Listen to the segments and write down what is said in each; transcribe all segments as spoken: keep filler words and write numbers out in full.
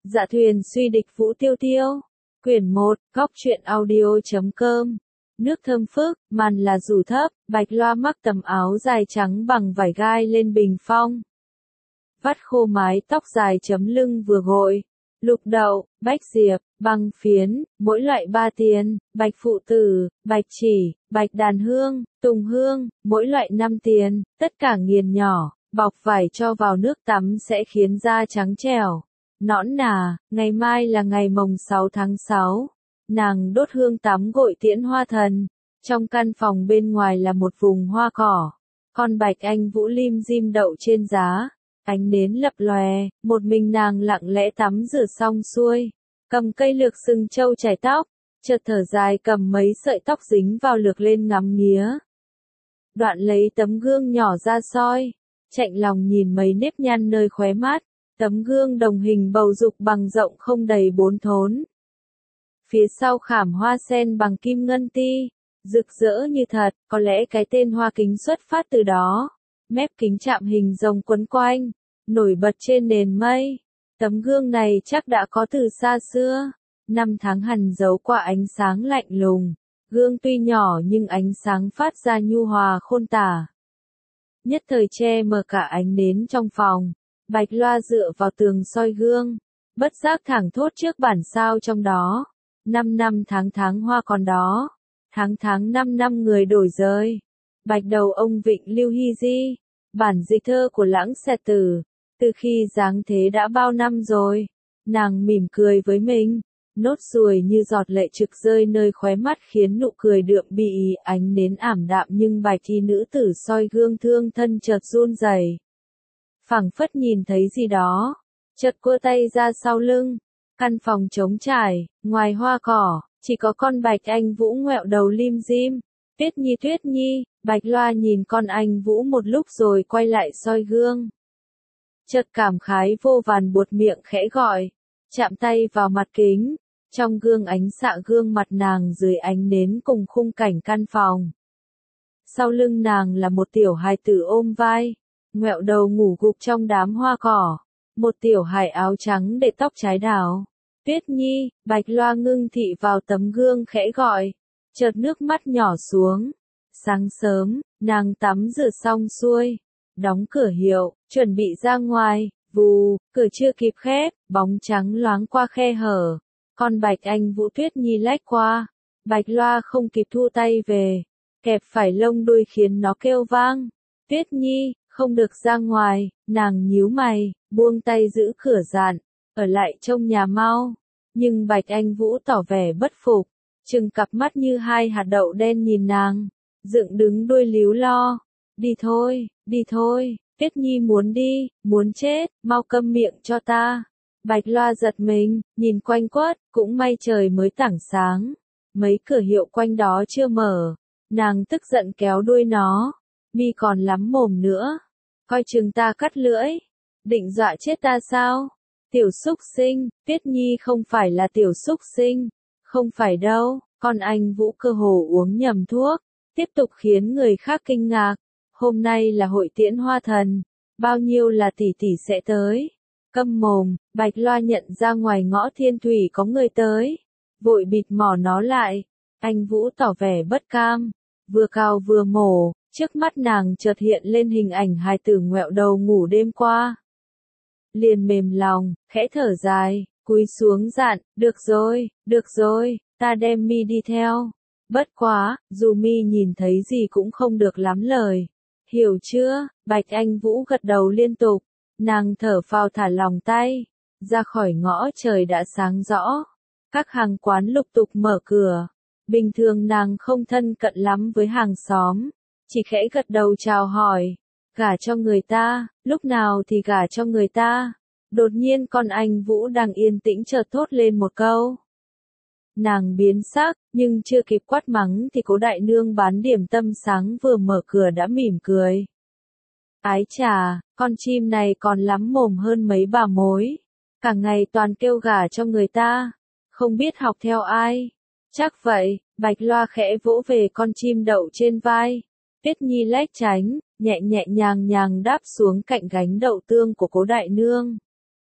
Dạ thuyền suy địch Vũ Tiêu Tiêu. Quyển một, góc truyện audio.com. Nước thơm phức, màn là rủ thấp, Bạch Loa mắc tấm áo dài trắng bằng vải gai lên bình phong. Vắt khô mái tóc dài chấm lưng vừa gội. Lục đậu, bách diệp, băng phiến, mỗi loại ba tiền, bạch phụ tử, bạch chỉ, bạch đàn hương, tùng hương, mỗi loại năm tiền, tất cả nghiền nhỏ, bọc vải cho vào nước tắm sẽ khiến da trắng trẻo. Nõn nà, ngày mai là ngày mồng sáu tháng sáu. Nàng đốt hương tắm gội tiễn hoa thần. Trong căn phòng bên ngoài là một vùng hoa cỏ. Con bạch anh vũ lim dim đậu trên giá. Ánh nến lập lòe, một mình nàng lặng lẽ tắm rửa xong xuôi. Cầm cây lược sừng trâu chải tóc. Chợt thở dài cầm mấy sợi tóc dính vào lược lên ngắm nghía. Đoạn lấy tấm gương nhỏ ra soi. Chạnh lòng nhìn mấy nếp nhăn nơi khóe mắt. Tấm gương đồng hình bầu dục bằng rộng không đầy bốn thốn. Phía sau khảm hoa sen bằng kim ngân ti, rực rỡ như thật, có lẽ cái tên hoa kính xuất phát từ đó. Mép kính chạm hình rồng quấn quanh, nổi bật trên nền mây. Tấm gương này chắc đã có từ xa xưa. Năm tháng hằn dấu qua ánh sáng lạnh lùng. Gương tuy nhỏ nhưng ánh sáng phát ra nhu hòa khôn tả. Nhất thời che mờ cả ánh nến trong phòng. Bạch Loa dựa vào tường soi gương, bất giác thẳng thốt trước bản sao trong đó. Năm năm tháng tháng hoa còn đó, tháng tháng năm năm người đổi rơi. Bạch đầu ông Vịnh Lưu Hy Di, bản dịch thơ của Lãng Xẹt Tử, từ khi giáng thế đã bao năm rồi. Nàng mỉm cười với mình, nốt ruồi như giọt lệ trực rơi nơi khóe mắt khiến nụ cười đượm bị ánh nến ảm đạm nhưng bạch y nữ tử soi gương thương thân chợt run rẩy. Phảng phất nhìn thấy gì đó, chợt cua tay ra sau lưng, căn phòng trống trải, ngoài hoa cỏ, chỉ có con bạch anh vũ ngoẹo đầu lim dim. Tuyết Nhi Tuyết Nhi, Bạch Loa nhìn con anh vũ một lúc rồi quay lại soi gương. Chợt cảm khái vô vàn buột miệng khẽ gọi, chạm tay vào mặt kính, trong gương ánh xạ gương mặt nàng dưới ánh nến cùng khung cảnh căn phòng. Sau lưng nàng là một tiểu hài tử ôm vai. Ngoẹo đầu ngủ gục trong đám hoa cỏ, một tiểu hài áo trắng để tóc trái đào. Tuyết Nhi, Bạch Loa ngưng thị vào tấm gương khẽ gọi, chợt nước mắt nhỏ xuống. Sáng sớm, nàng tắm rửa xong xuôi, đóng cửa hiệu, chuẩn bị ra ngoài, vù, cửa chưa kịp khép, bóng trắng loáng qua khe hở. Con Bạch Anh Vũ Tuyết Nhi lách qua, Bạch Loa không kịp thu tay về, kẹp phải lông đuôi khiến nó kêu vang. Tuyết Nhi, không được ra ngoài, nàng nhíu mày, buông tay giữ cửa dạn, ở lại trong nhà mau. Nhưng Bạch Anh Vũ tỏ vẻ bất phục, trừng cặp mắt như hai hạt đậu đen nhìn nàng, dựng đứng đuôi líu lo. Đi thôi, đi thôi, Tuyết Nhi muốn đi, muốn chết, mau câm miệng cho ta. Bạch Loa giật mình, nhìn quanh quất, cũng may trời mới tảng sáng. Mấy cửa hiệu quanh đó chưa mở, nàng tức giận kéo đuôi nó. Mi còn lắm mồm nữa. Coi chừng ta cắt lưỡi. Định dọa chết ta sao? Tiểu súc sinh, Tuyết Nhi không phải là tiểu súc sinh. Không phải đâu, con anh Vũ cơ hồ uống nhầm thuốc. Tiếp tục khiến người khác kinh ngạc. Hôm nay là hội tiễn hoa thần. Bao nhiêu là tỷ tỷ sẽ tới. Câm mồm, Bạch Loa nhận ra ngoài ngõ Thiên Thủy có người tới. Vội bịt mỏ nó lại. Anh Vũ tỏ vẻ bất cam. Vừa cào vừa mổ. Trước mắt nàng chợt hiện lên hình ảnh hài tử ngoẹo đầu ngủ đêm qua. Liền mềm lòng, khẽ thở dài, cúi xuống dặn, được rồi, được rồi, ta đem Mi đi theo. Bất quá, dù Mi nhìn thấy gì cũng không được lắm lời. Hiểu chưa? Bạch Anh Vũ gật đầu liên tục. Nàng thở phào thả lòng tay. Ra khỏi ngõ trời đã sáng rõ. Các hàng quán lục tục mở cửa. Bình thường nàng không thân cận lắm với hàng xóm. Chỉ khẽ gật đầu chào hỏi, gả cho người ta, lúc nào thì gả cho người ta. Đột nhiên con anh Vũ đang yên tĩnh chợt thốt lên một câu. Nàng biến sắc, nhưng chưa kịp quát mắng thì Cố đại nương bán điểm tâm sáng vừa mở cửa đã mỉm cười. Ái chà, con chim này còn lắm mồm hơn mấy bà mối. Cả ngày toàn kêu gả cho người ta, không biết học theo ai. Chắc vậy, Bạch Loa khẽ vỗ về con chim đậu trên vai. Tuyết Nhi lách tránh, nhẹ nhẹ nhàng nhàng đáp xuống cạnh gánh đậu tương của Cố đại nương.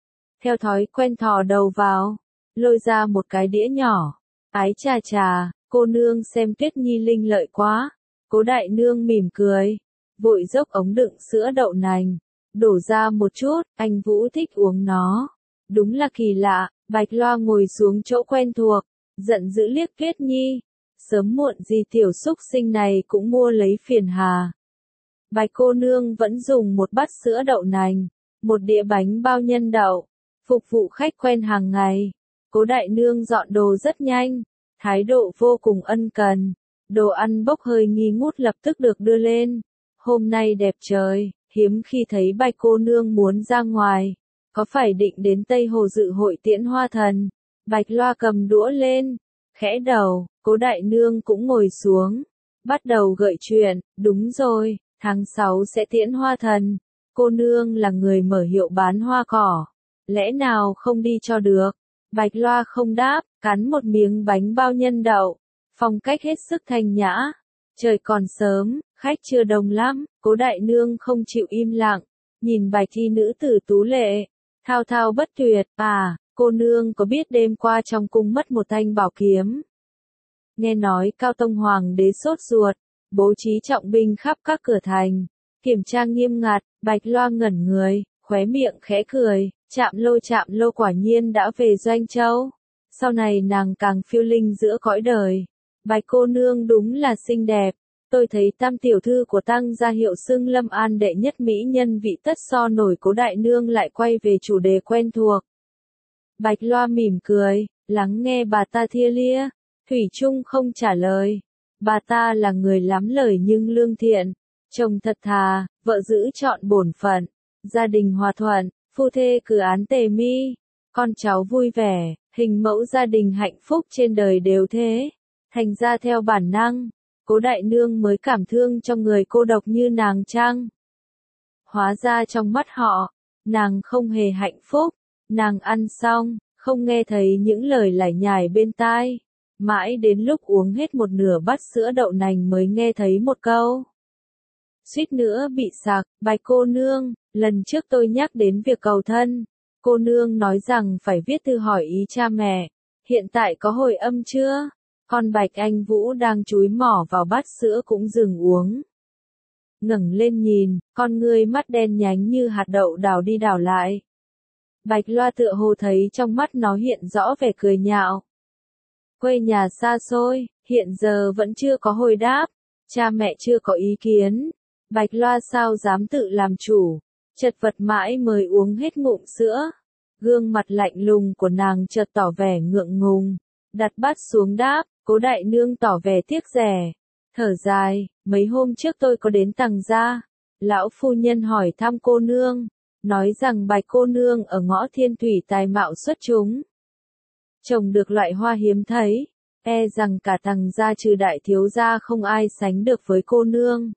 theo thói quen thò đầu vào, lôi ra một cái đĩa nhỏ. Ái chà chà, cô nương xem Tuyết Nhi linh lợi quá. Cố đại nương mỉm cười, vội dốc ống đựng sữa đậu nành, đổ ra một chút, anh Vũ thích uống nó. Đúng là kỳ lạ, Bạch Loa ngồi xuống chỗ quen thuộc, giận dữ liếc Tuyết Nhi. Sớm muộn gì tiểu xúc sinh này cũng mua lấy phiền hà. Bạch cô nương vẫn dùng một bát sữa đậu nành, một đĩa bánh bao nhân đậu, phục vụ khách quen hàng ngày. Cố đại nương dọn đồ rất nhanh, thái độ vô cùng ân cần. Đồ ăn bốc hơi nghi ngút lập tức được đưa lên. Hôm nay đẹp trời, hiếm khi thấy Bạch cô nương muốn ra ngoài. Có phải định đến Tây Hồ dự hội tiễn hoa thần? Bạch Loa cầm đũa lên, khẽ đầu, cố đại nương cũng ngồi xuống. Bắt đầu gợi chuyện, đúng rồi, tháng sáu sẽ tiễn hoa thần. Cô nương là người mở hiệu bán hoa cỏ. Lẽ nào không đi cho được? Bạch Loa không đáp, cắn một miếng bánh bao nhân đậu. Phong cách hết sức thanh nhã. Trời còn sớm, khách chưa đông lắm, cố đại nương không chịu im lặng. Nhìn bạch thi nữ tử tú lệ, thao thao bất tuyệt. À, cô nương có biết đêm qua trong cung mất một thanh bảo kiếm? Nghe nói Cao Tông Hoàng đế sốt ruột, bố trí trọng binh khắp các cửa thành, kiểm tra nghiêm ngặt. Bạch Loa ngẩn người, khóe miệng khẽ cười, Trạm Lô Trạm Lô quả nhiên đã về Doanh Châu. Sau này nàng càng phiêu linh giữa cõi đời. Bạch cô nương đúng là xinh đẹp. Tôi thấy tam tiểu thư của Tăng gia hiệu xưng Lâm An đệ nhất mỹ nhân vị tất so nổi. Cố đại nương lại quay về chủ đề quen thuộc. Bạch Loa mỉm cười, lắng nghe bà ta thia lia. Thủy chung không trả lời. Bà ta là người lắm lời nhưng lương thiện, chồng thật thà, vợ giữ chọn bổn phận, gia đình hòa thuận, phu thê cử án tề mi, con cháu vui vẻ, hình mẫu gia đình hạnh phúc trên đời đều thế. Thành ra theo bản năng, cố đại nương mới cảm thương cho người cô độc như nàng chăng? Hóa ra trong mắt họ, nàng không hề hạnh phúc. Nàng ăn xong, không nghe thấy những lời lải nhải bên tai. Mãi đến lúc uống hết một nửa bát sữa đậu nành mới nghe thấy một câu. Suýt nữa bị sặc. Bạch cô nương, lần trước tôi nhắc đến việc cầu thân. Cô nương nói rằng phải viết thư hỏi ý cha mẹ. Hiện tại có hồi âm chưa? Con Bạch Anh Vũ đang chúi mỏ vào bát sữa cũng dừng uống. Ngẩng lên nhìn, con ngươi mắt đen nhánh như hạt đậu đảo đi đảo lại. Bạch Loa tựa hồ thấy trong mắt nó hiện rõ vẻ cười nhạo. Quê nhà xa xôi, hiện giờ vẫn chưa có hồi đáp, cha mẹ chưa có ý kiến. Bạch Loa sao dám tự làm chủ, chật vật mãi mới uống hết ngụm sữa. Gương mặt lạnh lùng của nàng chợt tỏ vẻ ngượng ngùng, đặt bát xuống đáp. Cố đại nương tỏ vẻ tiếc rẻ, thở dài, mấy hôm trước tôi có đến Tằng gia, lão phu nhân hỏi thăm cô nương, nói rằng Bạch cô nương ở ngõ Thiên Thủy tài mạo xuất chúng, trồng được loại hoa hiếm thấy, e rằng cả Tằng gia trừ đại thiếu gia không ai sánh được với cô nương.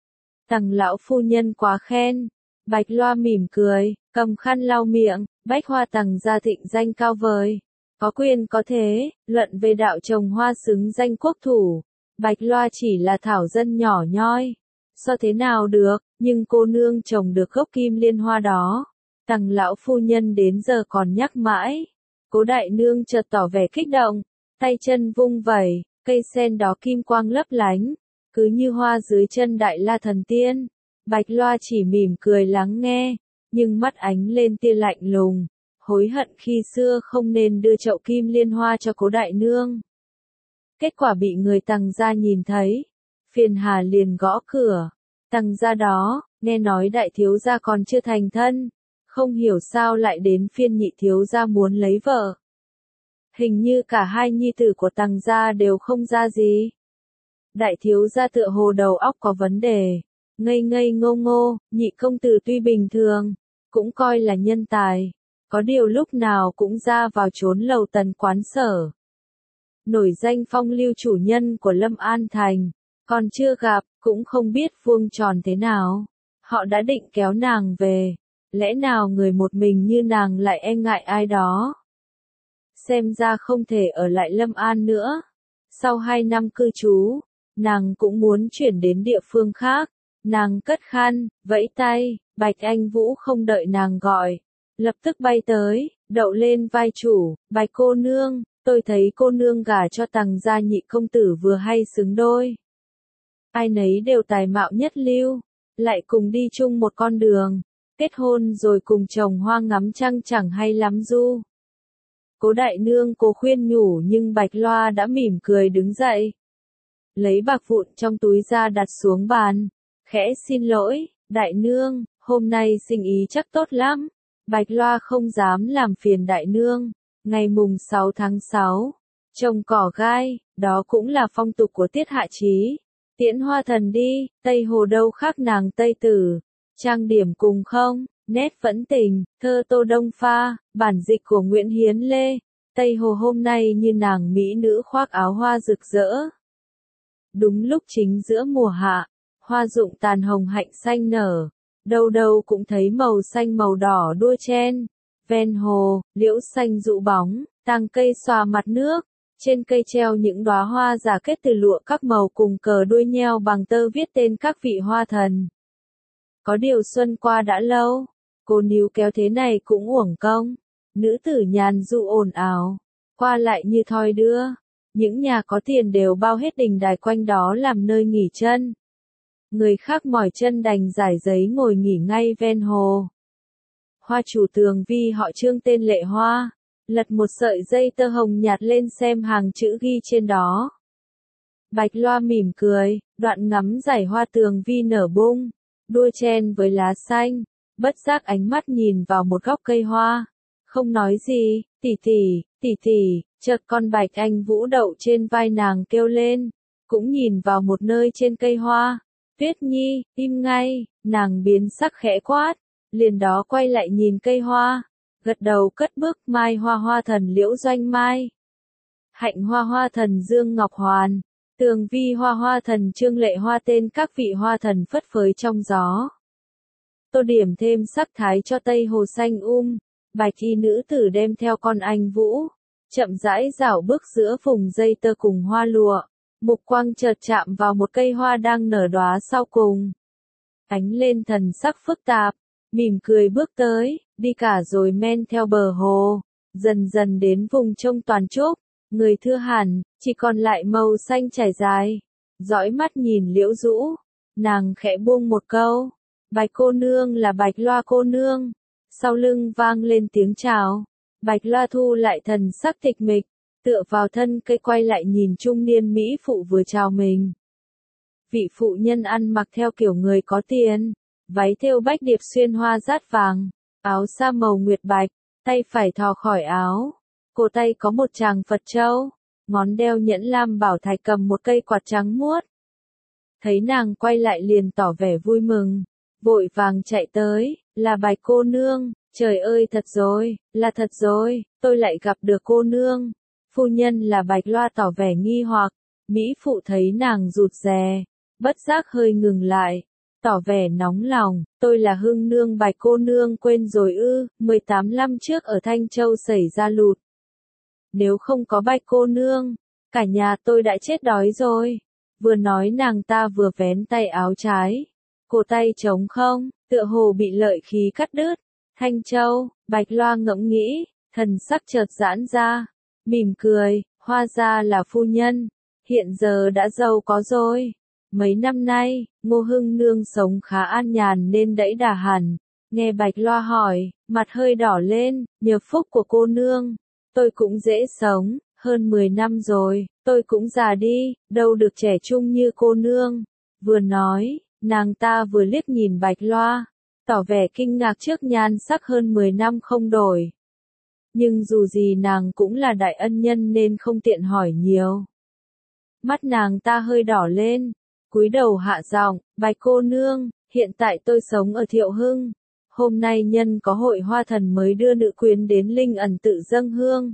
Tằng lão phu nhân quá khen. Bạch Loa mỉm cười, cầm khăn lau miệng. Bách hoa Tằng gia thịnh danh cao vời, có quyền có thế, luận về đạo trồng hoa xứng danh quốc thủ. Bạch Loa chỉ là thảo dân nhỏ nhoi, so thế nào được, nhưng cô nương trồng được gốc kim liên hoa đó. Tằng lão phu nhân đến giờ còn nhắc mãi. Cố đại nương chợt tỏ vẻ kích động, tay chân vung vẩy, cây sen đó kim quang lấp lánh, cứ như hoa dưới chân Đại La thần tiên. Bạch Loa chỉ mỉm cười lắng nghe, nhưng mắt ánh lên tia lạnh lùng, hối hận khi xưa không nên đưa chậu kim liên hoa cho cố đại nương. Kết quả bị người Tằng gia nhìn thấy, phiền hà liền gõ cửa. Tằng gia đó, nghe nói đại thiếu gia còn chưa thành thân, không hiểu sao lại đến phiên nhị thiếu gia muốn lấy vợ. Hình như cả hai nhi tử của Tằng gia đều không ra gì. Đại thiếu gia tựa hồ đầu óc có vấn đề, ngây ngây ngô ngô. Nhị công tử tuy bình thường, cũng coi là nhân tài, có điều lúc nào cũng ra vào trốn lầu tần quán sở. Nổi danh phong lưu chủ nhân của Lâm An Thành, còn chưa gặp, cũng không biết vuông tròn thế nào. Họ đã định kéo nàng về, lẽ nào người một mình như nàng lại e ngại ai đó. Xem ra không thể ở lại Lâm An nữa. Sau hai năm cư trú, nàng cũng muốn chuyển đến địa phương khác. Nàng cất khăn, vẫy tay, Bạch Anh Vũ không đợi nàng gọi, lập tức bay tới. đậu lên vai chủ, bạch cô nương, tôi thấy cô nương gả cho Tằng gia nhị công tử vừa hay xứng đôi. Ai nấy đều tài mạo nhất lưu, lại cùng đi chung một con đường, kết hôn rồi cùng chồng hoa ngắm trăng chẳng hay lắm du. Cố đại nương cố khuyên nhủ nhưng Bạch Loa đã mỉm cười đứng dậy. Lấy bạc vụn trong túi ra đặt xuống bàn, khẽ xin lỗi, đại nương, hôm nay sinh ý chắc tốt lắm. Bạch Loa không dám làm phiền đại nương. Ngày mùng sáu tháng sáu, trồng cỏ gai, đó cũng là phong tục của Tiết Hạ Chí. Tiễn hoa thần đi, Tây Hồ đâu khác nàng Tây Tử. Trang điểm cùng không, nét vẫn tình, thơ Tô Đông Pha, bản dịch của Nguyễn Hiến Lê. Tây Hồ hôm nay như nàng mỹ nữ khoác áo hoa rực rỡ. Đúng lúc chính giữa mùa hạ, hoa rụng tàn hồng hạnh xanh nở, đâu đâu cũng thấy màu xanh màu đỏ đua chen. Ven hồ, liễu xanh rụ bóng, tang cây xòa mặt nước, trên cây treo những đóa hoa giả kết từ lụa các màu cùng cờ đuôi nheo bằng tơ viết tên các vị hoa thần. Có điều xuân qua đã lâu, cô níu kéo thế này cũng uổng công. Nữ tử nhàn dụ ồn ào, qua lại như thoi đưa. Những nhà có tiền đều bao hết đình đài quanh đó làm nơi nghỉ chân. Người khác mỏi chân đành rải giấy ngồi nghỉ ngay ven hồ. Hoa chủ tường vi họ Trương tên Lệ Hoa, lật một sợi dây tơ hồng nhạt lên xem hàng chữ ghi trên đó. Bạch Loa mỉm cười, đoạn ngắm dải hoa tường vi nở bung, đua chen với lá xanh, bất giác ánh mắt nhìn vào một góc cây hoa. Không nói gì, tỷ tỷ, tỷ tỷ, chợt con bạch anh vũ đậu trên vai nàng kêu lên, cũng nhìn vào một nơi trên cây hoa. Tuyết Nhi, im ngay, nàng biến sắc khẽ quát, liền đó quay lại nhìn cây hoa, gật đầu cất bước. Mai hoa hoa thần Liễu Doanh Mai, Hạnh hoa hoa thần Dương Ngọc Hoàn, Tường vi hoa hoa thần Trương Lệ Hoa, tên các vị hoa thần phất phới trong gió. Tô điểm thêm sắc thái cho Tây Hồ xanh um. Bạch y nữ tử đem theo con anh vũ, chậm rãi dạo bước giữa vùng dây tơ cùng hoa lụa, mục quang chợt chạm vào một cây hoa đang nở đóa sau cùng. Ánh lên thần sắc phức tạp, mỉm cười bước tới, đi cả rồi men theo bờ hồ, dần dần đến vùng trông toàn trúc, người thưa hẳn, chỉ còn lại màu xanh trải dài. Dõi mắt nhìn Liễu Dũ, nàng khẽ buông một câu, Bạch cô nương là Bạch Loa cô nương. Sau lưng vang lên tiếng chào, Bạch Loa thu lại thần sắc tịch mịch, tựa vào thân cây quay lại nhìn trung niên mỹ phụ vừa chào mình. Vị phụ nhân ăn mặc theo kiểu người có tiền, váy thêu bách điệp xuyên hoa dát vàng, áo sa màu nguyệt bạch, tay phải thò khỏi áo, cổ tay có một tràng Phật châu, ngón đeo nhẫn lam bảo thạch, cầm một cây quạt trắng muốt. Thấy nàng quay lại liền tỏ vẻ vui mừng, vội vàng chạy tới, là Bạch cô nương, trời ơi thật rồi, là thật rồi, tôi lại gặp được cô nương. Phu nhân là Bạch Loa tỏ vẻ nghi hoặc, mỹ phụ thấy nàng rụt rè, bất giác hơi ngừng lại, tỏ vẻ nóng lòng, tôi là Hưng nương. Bạch cô nương quên rồi ư? mười tám năm trước ở Thanh Châu xảy ra lụt. Nếu không có Bạch cô nương, cả nhà tôi đã chết đói rồi. Vừa nói nàng ta vừa vén tay áo trái, cổ tay trống không, tựa hồ bị lợi khí cắt đứt. Thanh Châu, Bạch Loa ngẫm nghĩ, thần sắc chợt giãn ra, mỉm cười, hóa ra là phu nhân, hiện giờ đã giàu có rồi. Mấy năm nay, Ngô Hưng nương sống khá an nhàn nên đẫy đà hẳn. Nghe Bạch Loa hỏi, mặt hơi đỏ lên, nhờ phúc của cô nương, tôi cũng dễ sống, hơn mười năm rồi, tôi cũng già đi, đâu được trẻ trung như cô nương. Vừa nói, nàng ta vừa liếc nhìn Bạch Loa, tỏ vẻ kinh ngạc trước nhan sắc hơn mười năm không đổi. Nhưng dù gì nàng cũng là đại ân nhân nên không tiện hỏi nhiều. Mắt nàng ta hơi đỏ lên, cúi đầu hạ giọng, Bạch cô nương, hiện tại tôi sống ở Thiệu Hưng. Hôm nay nhân có hội hoa thần mới đưa nữ quyến đến Linh Ẩn tự dâng hương.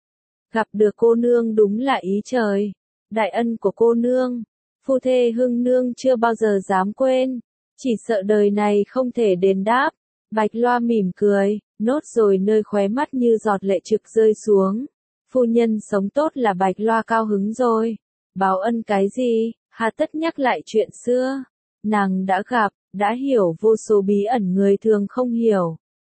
Gặp được cô nương đúng là ý trời, đại ân của cô nương, phu thê Hưng nương chưa bao giờ dám quên, chỉ sợ đời này không thể đền đáp. Bạch Loa mỉm cười, nốt rồi nơi khóe mắt như giọt lệ trực rơi xuống. Phu nhân sống tốt là Bạch Loa cao hứng rồi. Báo ân cái gì, hà tất nhắc lại chuyện xưa. Nàng đã gặp, đã hiểu vô số bí ẩn người thường không hiểu.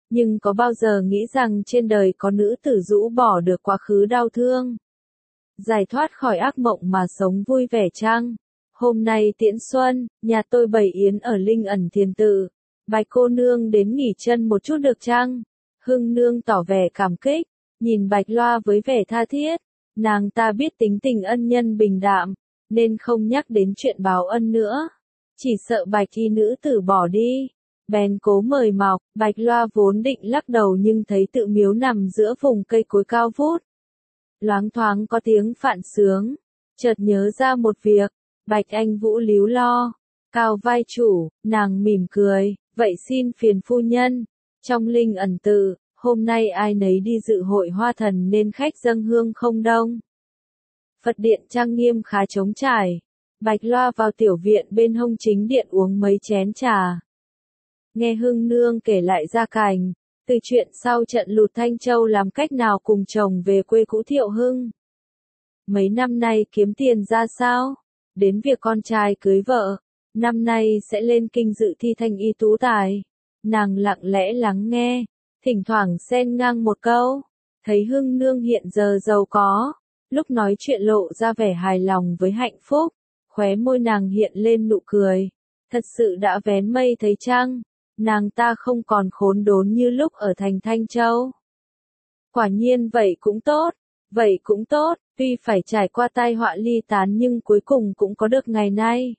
nhưng có bao giờ nghĩ rằng trên đời có nữ tử rũ bỏ được quá khứ đau thương, giải thoát khỏi ác mộng mà sống vui vẻ chăng? Hôm nay tiễn xuân, nhà tôi bày yến ở Linh Ẩn Thiền Tự. Bạch cô nương đến nghỉ chân một chút được chăng? Hưng nương tỏ vẻ cảm kích, nhìn Bạch Loa với vẻ tha thiết. Nàng ta biết tính tình ân nhân bình đạm, nên không nhắc đến chuyện báo ân nữa. Chỉ sợ Bạch y nữ tử bỏ đi. Bèn cố mời mọc, Bạch Loa vốn định lắc đầu nhưng thấy tự miếu nằm giữa vùng cây cối cao vút. Loáng thoáng có tiếng phạn sướng, chợt nhớ ra một việc, Bạch Anh Vũ líu lo, cao vai chủ, nàng mỉm cười, vậy xin phiền phu nhân, trong Linh Ẩn Tự, hôm nay ai nấy đi dự hội hoa thần nên khách dâng hương không đông. Phật điện trang nghiêm khá trống trải, Bạch Loa vào tiểu viện bên hông chính điện uống mấy chén trà. Nghe Hưng nương kể lại gia cảnh, từ chuyện sau trận lụt Thanh Châu làm cách nào cùng chồng về quê cũ Thiệu Hưng. Mấy năm nay kiếm tiền ra sao? Đến việc con trai cưới vợ, năm nay sẽ lên kinh dự thi thanh y tú tài. Nàng lặng lẽ lắng nghe, thỉnh thoảng xen ngang một câu, thấy Hưng nương hiện giờ giàu có, lúc nói chuyện lộ ra vẻ hài lòng với hạnh phúc, khóe môi nàng hiện lên nụ cười, thật sự đã vén mây thấy trăng, nàng ta không còn khốn đốn như lúc ở thành Thanh Châu. Quả nhiên vậy cũng tốt, vậy cũng tốt, tuy phải trải qua tai họa ly tán nhưng cuối cùng cũng có được ngày nay.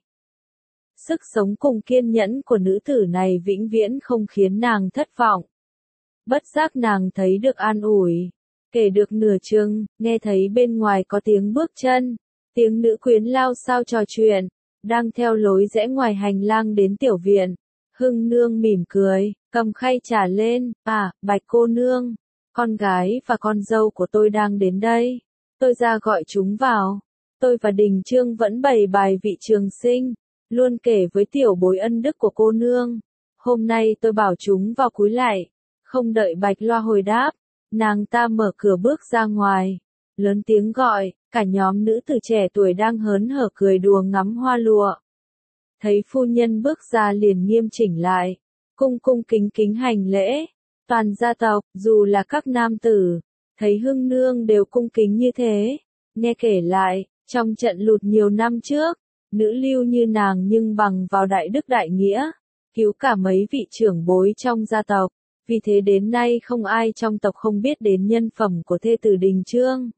Sức sống cùng kiên nhẫn của nữ tử này vĩnh viễn không khiến nàng thất vọng. Bất giác nàng thấy được an ủi. Kể được nửa chừng, nghe thấy bên ngoài có tiếng bước chân, tiếng nữ quyến lao sao trò chuyện, đang theo lối rẽ ngoài hành lang đến tiểu viện. Hưng nương mỉm cười, cầm khay trà lên, à, Bạch cô nương, con gái và con dâu của tôi đang đến đây, tôi ra gọi chúng vào. Tôi và Đình Trương vẫn bày bài vị trường sinh, luôn kể với tiểu bối ân đức của cô nương. Hôm nay tôi bảo chúng vào cúi lại, không đợi Bạch Loa hồi đáp, nàng ta mở cửa bước ra ngoài, lớn tiếng gọi, cả nhóm nữ tử trẻ tuổi đang hớn hở cười đùa ngắm hoa lụa. Thấy phu nhân bước ra liền nghiêm chỉnh lại, cung cung kính kính hành lễ, toàn gia tộc, dù là các nam tử, thấy Hưng nương đều cung kính như thế. Nghe kể lại, trong trận lụt nhiều năm trước, nữ lưu như nàng nhưng bằng vào đại đức đại nghĩa, cứu cả mấy vị trưởng bối trong gia tộc, vì thế đến nay không ai trong tộc không biết đến nhân phẩm của thê tử Đình Trương.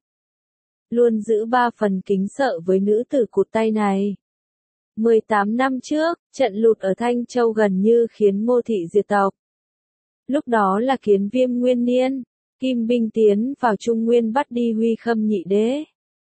Luôn giữ ba phần kính sợ với nữ tử cụt tay này. mười tám năm trước, trận lụt ở Thanh Châu gần như khiến Ngô thị diệt tộc. Lúc đó là Kiến Viêm nguyên niên, Kim binh tiến vào Trung Nguyên bắt đi Huy Khâm nhị đế.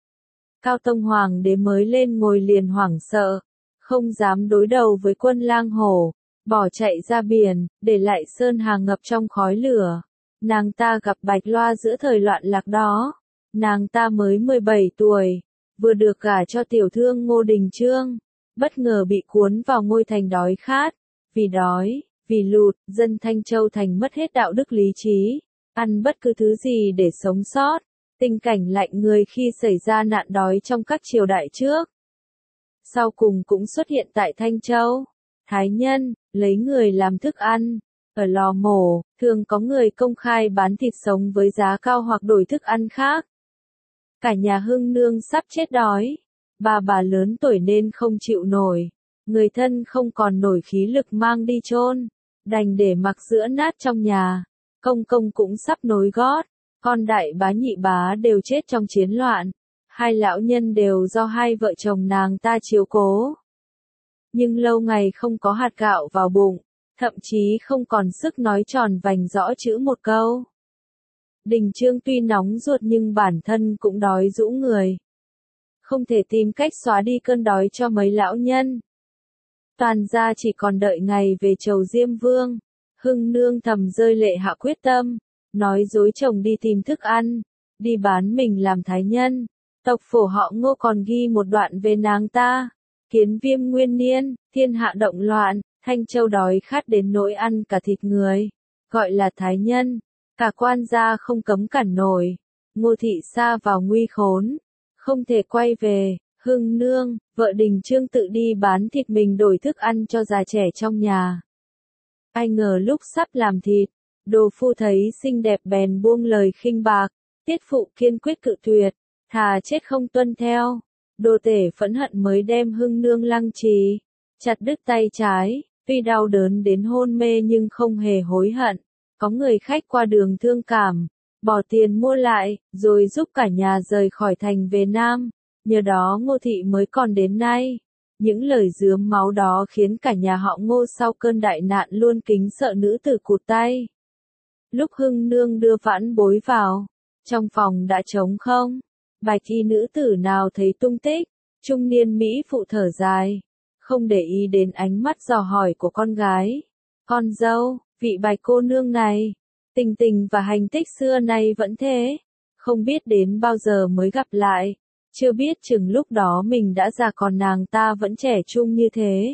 Cao Tông Hoàng đế mới lên ngồi liền hoảng sợ, không dám đối đầu với quân Lang Hổ, bỏ chạy ra biển, để lại Sơn Hà ngập trong khói lửa. Nàng ta gặp Bạch Loa giữa thời loạn lạc đó. Nàng ta mới mười bảy tuổi, vừa được gả cho tiểu thương Ngô Đình Trương, bất ngờ bị cuốn vào ngôi thành đói khát. Vì đói, vì lụt, dân Thanh Châu thành mất hết đạo đức lý trí, ăn bất cứ thứ gì để sống sót. Tình cảnh lạnh người khi xảy ra nạn đói trong các triều đại trước. Sau cùng cũng xuất hiện tại Thanh Châu. Thái nhân, lấy người làm thức ăn. Ở lò mổ, thường có người công khai bán thịt sống với giá cao hoặc đổi thức ăn khác. Cả nhà Hưng nương sắp chết đói. Bà bà lớn tuổi nên không chịu nổi. Người thân không còn nổi khí lực mang đi chôn, đành để mặc giữa nát trong nhà. Công công cũng sắp nối gót. Con đại bá nhị bá đều chết trong chiến loạn. Hai lão nhân đều do hai vợ chồng nàng ta chiếu cố. Nhưng lâu ngày không có hạt gạo vào bụng, thậm chí không còn sức nói tròn vành rõ chữ một câu. Đình Trương tuy nóng ruột nhưng bản thân cũng đói rũ người. Không thể tìm cách xóa đi cơn đói cho mấy lão nhân. Toàn gia chỉ còn đợi ngày về chầu Diêm Vương. Hưng nương thầm rơi lệ hạ quyết tâm, nói dối chồng đi tìm thức ăn, đi bán mình làm thái nhân. Tộc phổ họ Ngô còn ghi một đoạn về nàng ta. Kiến Viêm nguyên niên, thiên hạ động loạn, Thanh Châu đói khát đến nỗi ăn cả thịt người, gọi là thái nhân, cả quan gia không cấm cản nổi. Ngô thị sa vào nguy khốn, không thể quay về. Hưng nương, vợ Đình Trương tự đi bán thịt mình đổi thức ăn cho già trẻ trong nhà. Ai ngờ lúc sắp làm thịt, Đồ phu thấy xinh đẹp bèn buông lời khinh bạc, tiết phụ kiên quyết cự tuyệt, thà chết không tuân theo. Đồ tể phẫn hận mới đem Hưng Nương lăng trì, chặt đứt tay trái, tuy đau đớn đến hôn mê nhưng không hề hối hận. Có người khách qua đường thương cảm, bỏ tiền mua lại, rồi giúp cả nhà rời khỏi thành về Nam, nhờ đó Ngô thị mới còn đến nay. Những lời rướm máu đó khiến cả nhà họ Ngô sau cơn đại nạn luôn kính sợ nữ tử cụt tay. Lúc Hưng Nương đưa vãn bối vào, trong phòng đã trống không, bạch y nữ tử nào thấy tung tích, trung niên Mỹ phụ thở dài, không để ý đến ánh mắt dò hỏi của con gái. Con dâu, vị bạch cô nương này, tình tình và hành tích xưa nay vẫn thế, không biết đến bao giờ mới gặp lại, chưa biết chừng lúc đó mình đã già còn nàng ta vẫn trẻ trung như thế.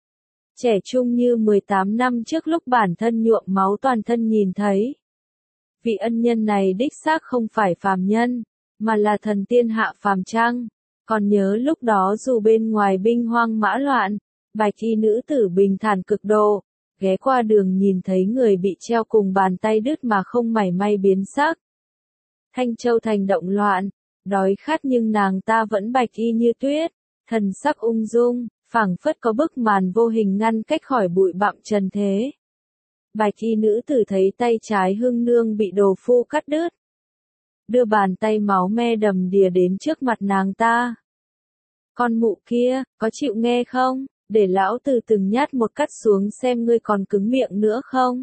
Trẻ trung như mười tám năm trước lúc bản thân nhuộm máu toàn thân nhìn thấy. Vị ân nhân này đích xác không phải phàm nhân, mà là thần tiên hạ phàm trăng. Còn nhớ lúc đó dù bên ngoài binh hoang mã loạn, bạch y nữ tử bình thản cực độ, ghé qua đường nhìn thấy người bị treo cùng bàn tay đứt mà không mảy may biến sắc. Thanh Châu thành động loạn, đói khát nhưng nàng ta vẫn bạch y như tuyết, thần sắc ung dung, phảng phất có bức màn vô hình ngăn cách khỏi bụi bặm trần thế. Bạch y nữ tử thấy tay trái Hưng Nương bị đồ phu cắt đứt, đưa bàn tay máu me đầm đìa đến trước mặt nàng ta. Con mụ kia, có chịu nghe không? Để lão từ từng nhát một cắt xuống xem ngươi còn cứng miệng nữa không?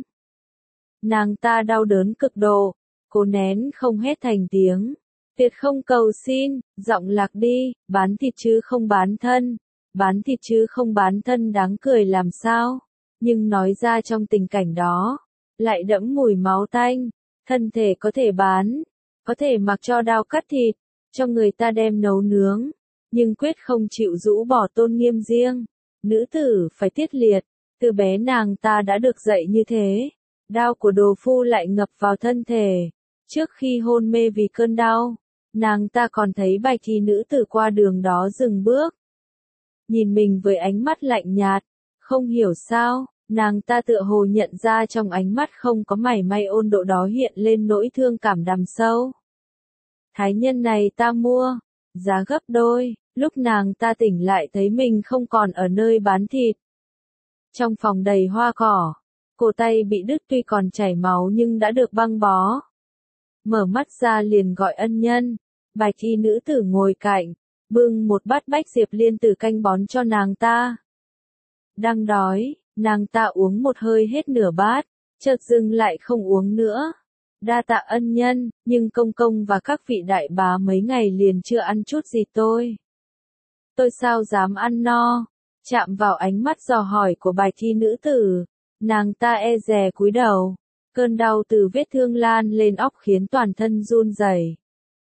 Nàng ta đau đớn cực độ, cố nén không hét thành tiếng. Tuyệt không cầu xin, giọng lạc đi, bán thịt chứ không bán thân. Bán thịt chứ không bán thân đáng cười làm sao? Nhưng nói ra trong tình cảnh đó, lại đẫm mùi máu tanh. Thân thể có thể bán, có thể mặc cho đao cắt thịt, cho người ta đem nấu nướng, nhưng quyết không chịu rũ bỏ tôn nghiêm riêng. Nữ tử phải tiết liệt, từ bé nàng ta đã được dạy như thế. Đao của đồ phu lại ngập vào thân thể. Trước khi hôn mê vì cơn đau, nàng ta còn thấy bạch y nữ tử qua đường đó dừng bước. Nhìn mình với ánh mắt lạnh nhạt, không hiểu sao, nàng ta tựa hồ nhận ra trong ánh mắt không có mảy may ôn độ đó hiện lên nỗi thương cảm đằm sâu. Thái nhân này ta mua, giá gấp đôi. Lúc nàng ta tỉnh lại thấy mình không còn ở nơi bán thịt. Trong phòng đầy hoa cỏ, cổ tay bị đứt tuy còn chảy máu nhưng đã được băng bó. Mở mắt ra liền gọi ân nhân, bạch y nữ tử ngồi cạnh, bưng một bát bách diệp liên tử canh bón cho nàng ta. Đang đói, nàng ta uống một hơi hết nửa bát, chợt dừng lại không uống nữa. Đa tạ ân nhân, nhưng công công và các vị đại bá mấy ngày liền chưa ăn chút gì tôi. Tôi sao dám ăn no? Chạm vào ánh mắt dò hỏi của bạch y nữ tử, nàng ta e dè cúi đầu, cơn đau từ vết thương lan lên óc khiến toàn thân run rẩy.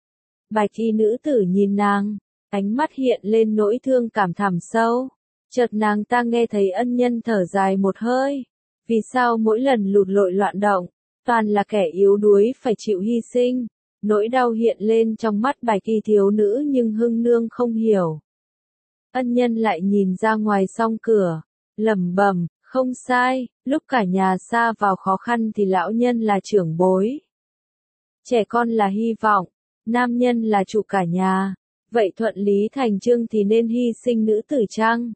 Bạch y nữ tử nhìn nàng, ánh mắt hiện lên nỗi thương cảm thẳm sâu. Chợt nàng ta nghe thấy ân nhân thở dài một hơi. Vì sao mỗi lần lụt lội loạn động, toàn là kẻ yếu đuối phải chịu hy sinh? Nỗi đau hiện lên trong mắt bạch y thiếu nữ nhưng Hưng Nương không hiểu. Ân nhân lại nhìn ra ngoài song cửa, lẩm bẩm, không sai, lúc cả nhà sa vào khó khăn thì lão nhân là trưởng bối. Trẻ con là hy vọng, nam nhân là trụ cả nhà, vậy thuận lý thành chương thì nên hy sinh nữ tử chăng?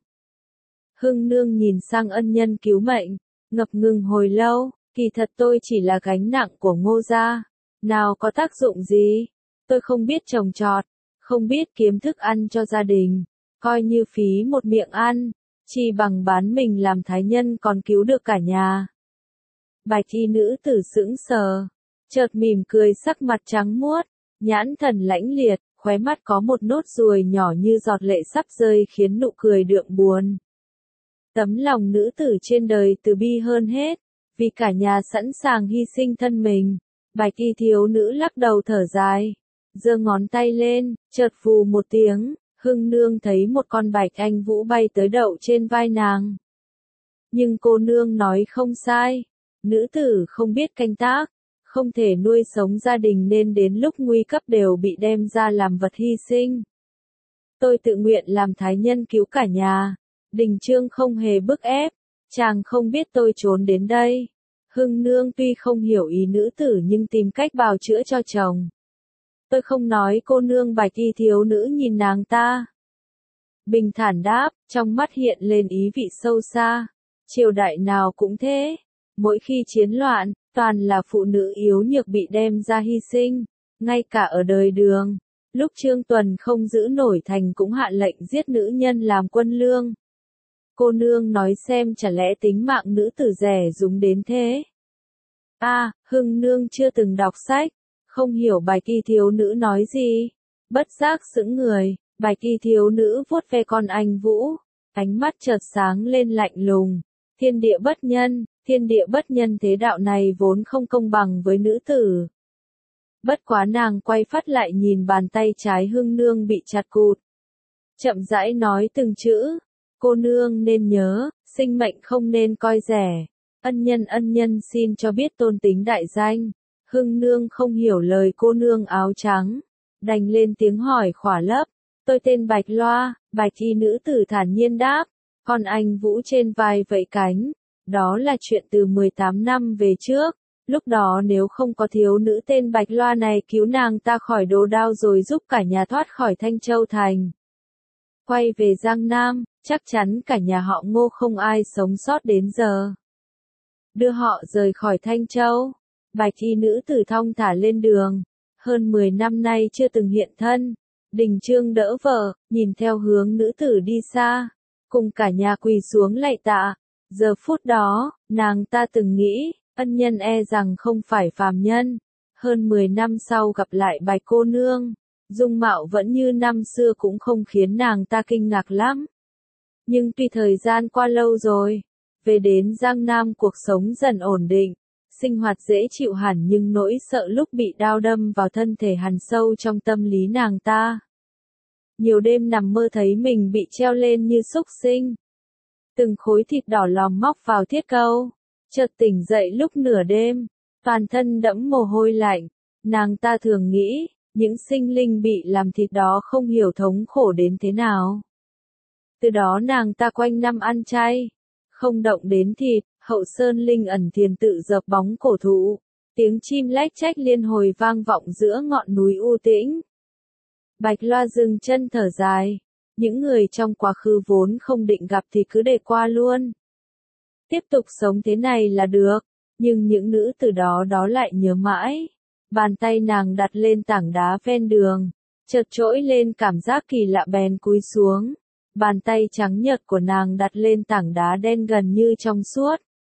Hưng Nương nhìn sang ân nhân cứu mệnh, ngập ngừng hồi lâu, kỳ thật tôi chỉ là gánh nặng của Ngô gia, nào có tác dụng gì, tôi không biết trồng trọt, không biết kiếm thức ăn cho gia đình. Coi như phí một miệng ăn, chỉ bằng bán mình làm thái nhân còn cứu được cả nhà. Bạch y nữ tử sững sờ, chợt mỉm cười sắc mặt trắng muốt, nhãn thần lãnh liệt, khóe mắt có một nốt ruồi nhỏ như giọt lệ sắp rơi khiến nụ cười đượm buồn. Tấm lòng nữ tử trên đời từ bi hơn hết, vì cả nhà sẵn sàng hy sinh thân mình. Bạch y thiếu nữ lắc đầu thở dài, giơ ngón tay lên, chợt vù một tiếng. Hưng Nương thấy một con bạch anh vũ bay tới đậu trên vai nàng. Nhưng cô nương nói không sai, nữ tử không biết canh tác, không thể nuôi sống gia đình nên đến lúc nguy cấp đều bị đem ra làm vật hy sinh. Tôi tự nguyện làm thái nhân cứu cả nhà, Đình Trương không hề bức ép, chàng không biết tôi trốn đến đây. Hưng nương tuy không hiểu ý nữ tử nhưng tìm cách bào chữa cho chồng. Tôi không nói, cô nương. Bạch y thiếu nữ nhìn nàng ta. Bình thản đáp, trong mắt hiện lên ý vị sâu xa. Triều đại nào cũng thế. Mỗi khi chiến loạn, toàn là phụ nữ yếu nhược bị đem ra hy sinh. Ngay cả ở đời Đường, lúc Trương Tuần không giữ nổi thành cũng hạ lệnh giết nữ nhân làm quân lương. Cô nương nói xem, chả lẽ tính mạng nữ tử rẻ rúng đến thế? A, à, Hưng nương chưa từng đọc sách, không hiểu bạch y thiếu nữ nói gì. Bất giác sững người, bạch y thiếu nữ vuốt ve con anh Vũ, ánh mắt chợt sáng lên lạnh lùng. Thiên địa bất nhân, thiên địa bất nhân, thế đạo này vốn không công bằng với nữ tử. Bất quá nàng quay phát lại nhìn bàn tay trái Hưng nương bị chặt cụt. Chậm rãi nói từng chữ, cô nương nên nhớ, sinh mệnh không nên coi rẻ. Ân nhân ân nhân xin cho biết tôn tính đại danh. Hưng nương không hiểu lời cô nương áo trắng, đành lên tiếng hỏi khỏa lấp. Tôi tên Bạch Loa. Bạch y nữ tử thản nhiên đáp. Con anh Vũ trên vai vẫy cánh. Đó là chuyện từ mười tám năm về trước. Lúc đó nếu không có thiếu nữ tên Bạch Loa này cứu nàng ta khỏi đồ đao rồi giúp cả nhà thoát khỏi Thanh Châu thành, quay về Giang Nam, chắc chắn cả nhà họ Ngô không ai sống sót đến giờ. Đưa họ rời khỏi Thanh Châu. Bạch y nữ tử thong thả lên đường. Hơn mười năm nay chưa từng hiện thân. Đình Trương đỡ vợ, nhìn theo hướng nữ tử đi xa, cùng cả nhà quỳ xuống lạy tạ. Giờ phút đó, nàng ta từng nghĩ, ân nhân e rằng không phải phàm nhân. Hơn mười năm sau gặp lại Bạch cô nương, dung mạo vẫn như năm xưa cũng không khiến nàng ta kinh ngạc lắm. Nhưng tuy thời gian qua lâu rồi, về đến Giang Nam cuộc sống dần ổn định, sinh hoạt dễ chịu hẳn, nhưng nỗi sợ lúc bị đao đâm vào thân thể hằn sâu trong tâm lý nàng ta. Nhiều đêm nằm mơ thấy mình bị treo lên như súc sinh. Từng khối thịt đỏ lòm móc vào thiết câu. Chợt tỉnh dậy lúc nửa đêm, toàn thân đẫm mồ hôi lạnh. Nàng ta thường nghĩ, những sinh linh bị làm thịt đó không hiểu thống khổ đến thế nào. Từ đó nàng ta quanh năm ăn chay, không động đến thịt. Hậu sơn linh ẩn thiền tự dập bóng cổ thụ, tiếng chim lách chách liên hồi vang vọng giữa ngọn núi u tĩnh. Bạch Loa dừng chân thở dài, những người trong quá khứ vốn không định gặp thì cứ để qua luôn. Tiếp tục sống thế này là được, nhưng những nữ từ đó đó lại nhớ mãi. Bàn tay nàng đặt lên tảng đá ven đường, chợt trỗi lên cảm giác kỳ lạ bèn cúi xuống. Bàn tay trắng nhợt của nàng đặt lên tảng đá đen gần như trong suốt.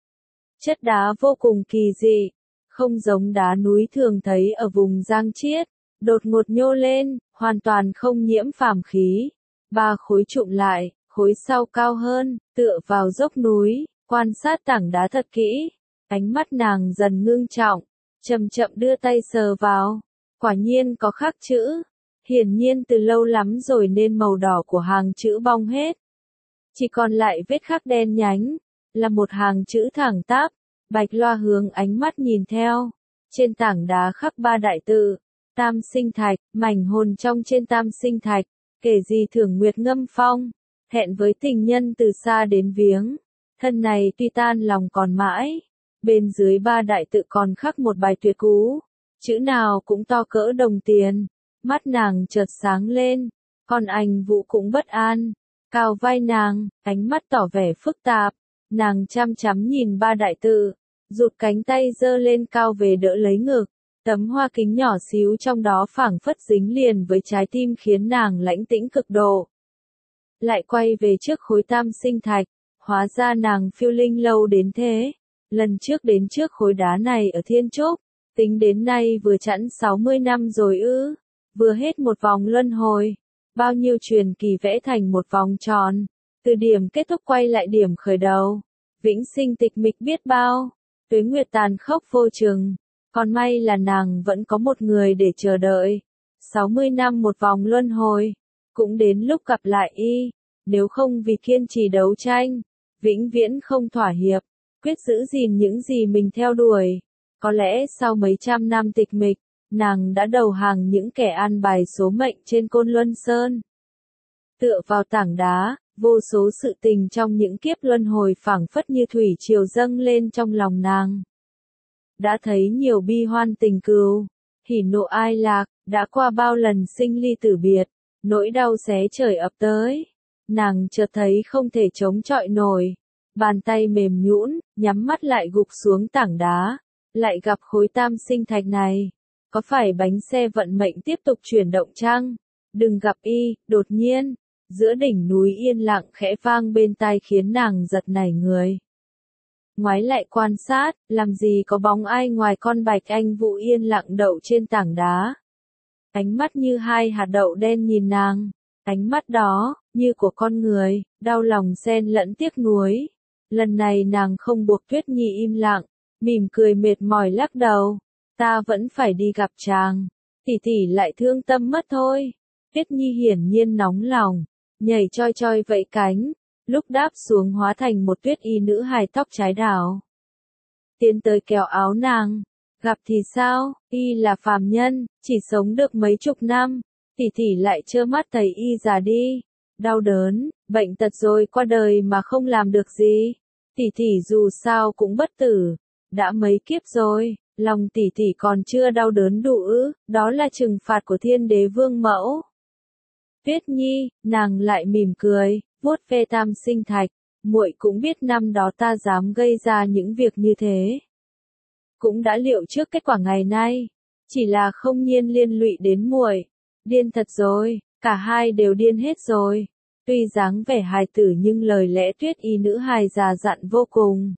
Chất đá vô cùng kỳ dị, không giống đá núi thường thấy ở vùng Giang Chiết, đột ngột nhô lên, hoàn toàn không nhiễm phàm khí. Ba khối trụm lại, khối sau cao hơn, tựa vào dốc núi, quan sát tảng đá thật kỹ. Ánh mắt nàng dần ngưng trọng, chậm chậm đưa tay sờ vào, quả nhiên có khắc chữ. Hiển nhiên từ lâu lắm rồi nên màu đỏ của hàng chữ bong hết. Chỉ còn lại vết khắc đen nhánh, là một hàng chữ thẳng tắp. Bạch Loa hướng ánh mắt nhìn theo. Trên tảng đá khắc ba đại tự, Tam Sinh Thạch, mảnh hồn trong trên Tam Sinh Thạch, kể gì thưởng nguyệt ngâm phong, hẹn với tình nhân từ xa đến viếng. Thân này tuy tan lòng còn mãi. Bên dưới ba đại tự còn khắc một bài tuyệt cú, chữ nào cũng to cỡ đồng tiền. Mắt nàng chợt sáng lên, còn anh Vũ cũng bất an, cào vai nàng, ánh mắt tỏ vẻ phức tạp. Nàng chăm chăm nhìn ba đại tự, rụt cánh tay giơ lên cao về đỡ lấy ngực. Tấm hoa kính nhỏ xíu trong đó phảng phất dính liền với trái tim khiến nàng lãnh tĩnh cực độ. Lại quay về trước khối Tam Sinh Thạch, hóa ra nàng phiêu linh lâu đến thế. Lần trước đến trước khối đá này ở Thiên Trúc, tính đến nay vừa chẵn sáu mươi năm rồi ư. Vừa hết một vòng luân hồi, bao nhiêu truyền kỳ vẽ thành một vòng tròn, từ điểm kết thúc quay lại điểm khởi đầu, vĩnh sinh tịch mịch biết bao, tuế nguyệt tàn khốc vô chừng, còn may là nàng vẫn có một người để chờ đợi. sáu mươi năm một vòng luân hồi, cũng đến lúc gặp lại y, nếu không vì kiên trì đấu tranh, vĩnh viễn không thỏa hiệp, quyết giữ gìn những gì mình theo đuổi, có lẽ sau mấy trăm năm tịch mịch, nàng đã đầu hàng những kẻ an bài số mệnh trên Côn Luân Sơn. Tựa vào tảng đá, vô số sự tình trong những kiếp luân hồi phảng phất như thủy triều dâng lên trong lòng nàng. đã thấy nhiều bi hoan tình cừu, hỉ nộ ai lạc, đã qua bao lần sinh ly tử biệt, nỗi đau xé trời ập tới. Nàng chợt thấy không thể chống chọi nổi, bàn tay mềm nhũn, nhắm mắt lại gục xuống tảng đá, lại gặp khối tam sinh thạch này. Có phải bánh xe vận mệnh tiếp tục chuyển động chăng? Đừng gặp y, đột nhiên, giữa đỉnh núi yên lặng khẽ vang bên tai khiến nàng giật nảy người. Ngoái lại quan sát, làm gì có bóng ai ngoài con bạch anh Vũ yên lặng đậu trên tảng đá. Ánh mắt như hai hạt đậu đen nhìn nàng, ánh mắt đó, như của con người, đau lòng xen lẫn tiếc nuối. Lần này nàng không buộc Tuyết Nhi im lặng, mỉm cười mệt mỏi lắc đầu. Ta vẫn phải đi gặp chàng, tỷ tỷ lại thương tâm mất thôi. Tuyết Nhi hiển nhiên nóng lòng, nhảy choi choi vẫy cánh, lúc đáp xuống hóa thành một tuyết y nữ hài tóc trái đào. Tiến tới kéo áo nàng, gặp thì sao, y là phàm nhân, chỉ sống được mấy chục năm, tỷ tỷ lại trơ mắt thấy y già đi, đau đớn, bệnh tật rồi qua đời mà không làm được gì. Tỷ tỷ dù sao cũng bất tử, đã mấy kiếp rồi, lòng tỷ tỷ còn chưa đau đớn đủ ư, đó là trừng phạt của thiên đế vương mẫu. Tuyết Nhi, nàng lại mỉm cười, vuốt ve tam sinh thạch, muội cũng biết năm đó ta dám gây ra những việc như thế. Cũng đã liệu trước kết quả ngày nay, chỉ là không nhiên liên lụy đến muội. Điên thật rồi, cả hai đều điên hết rồi. Tuy dáng vẻ hài tử nhưng lời lẽ Tuyết y nữ hài già dặn vô cùng.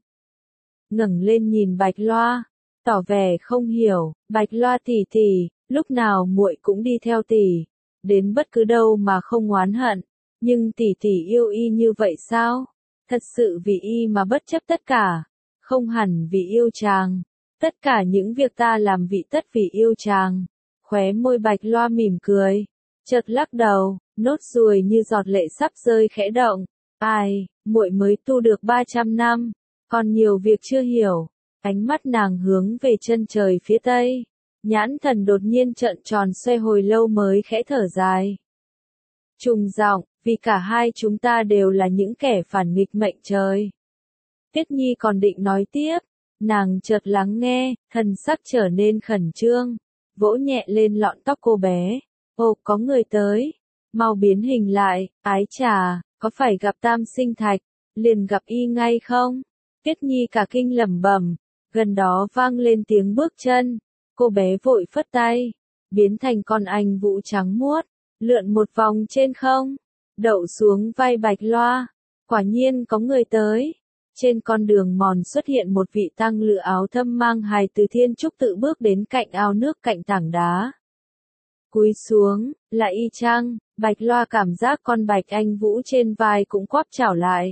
Ngẩng lên nhìn Bạch Loa, tỏ vẻ không hiểu, Bạch Loa tỷ tỷ, lúc nào muội cũng đi theo tỷ, đến bất cứ đâu mà không oán hận, nhưng tỷ tỷ yêu y như vậy sao? Thật sự vì y mà bất chấp tất cả, không hẳn vì yêu chàng. Tất cả những việc ta làm vị tất vì yêu chàng. Khóe môi Bạch Loa mỉm cười, chợt lắc đầu, nốt ruồi như giọt lệ sắp rơi khẽ động. Ai, muội mới tu được ba trăm năm, còn nhiều việc chưa hiểu. Ánh mắt nàng hướng về chân trời phía tây, nhãn thần đột nhiên trợn tròn xoay hồi lâu mới khẽ thở dài. Trùng giọng, vì cả hai chúng ta đều là những kẻ phản nghịch mệnh trời. Tuyết Nhi còn định nói tiếp, nàng chợt lắng nghe, thần sắc trở nên khẩn trương, vỗ nhẹ lên lọn tóc cô bé. Ồ, có người tới, mau biến hình lại, ái chà, có phải gặp tam sinh thạch, liền gặp y ngay không? Tuyết Nhi cả kinh lẩm bẩm, gần đó vang lên tiếng bước chân, cô bé vội phất tay, biến thành con anh Vũ trắng muốt, lượn một vòng trên không, đậu xuống vai Bạch Loa. Quả nhiên có người tới. Trên con đường mòn xuất hiện một vị tăng lữ áo thâm mang hài từ thiên trúc tự bước đến cạnh ao nước cạnh tảng đá. Cúi xuống, là y chang, Bạch Loa cảm giác con Bạch Anh Vũ trên vai cũng quắp chảo lại.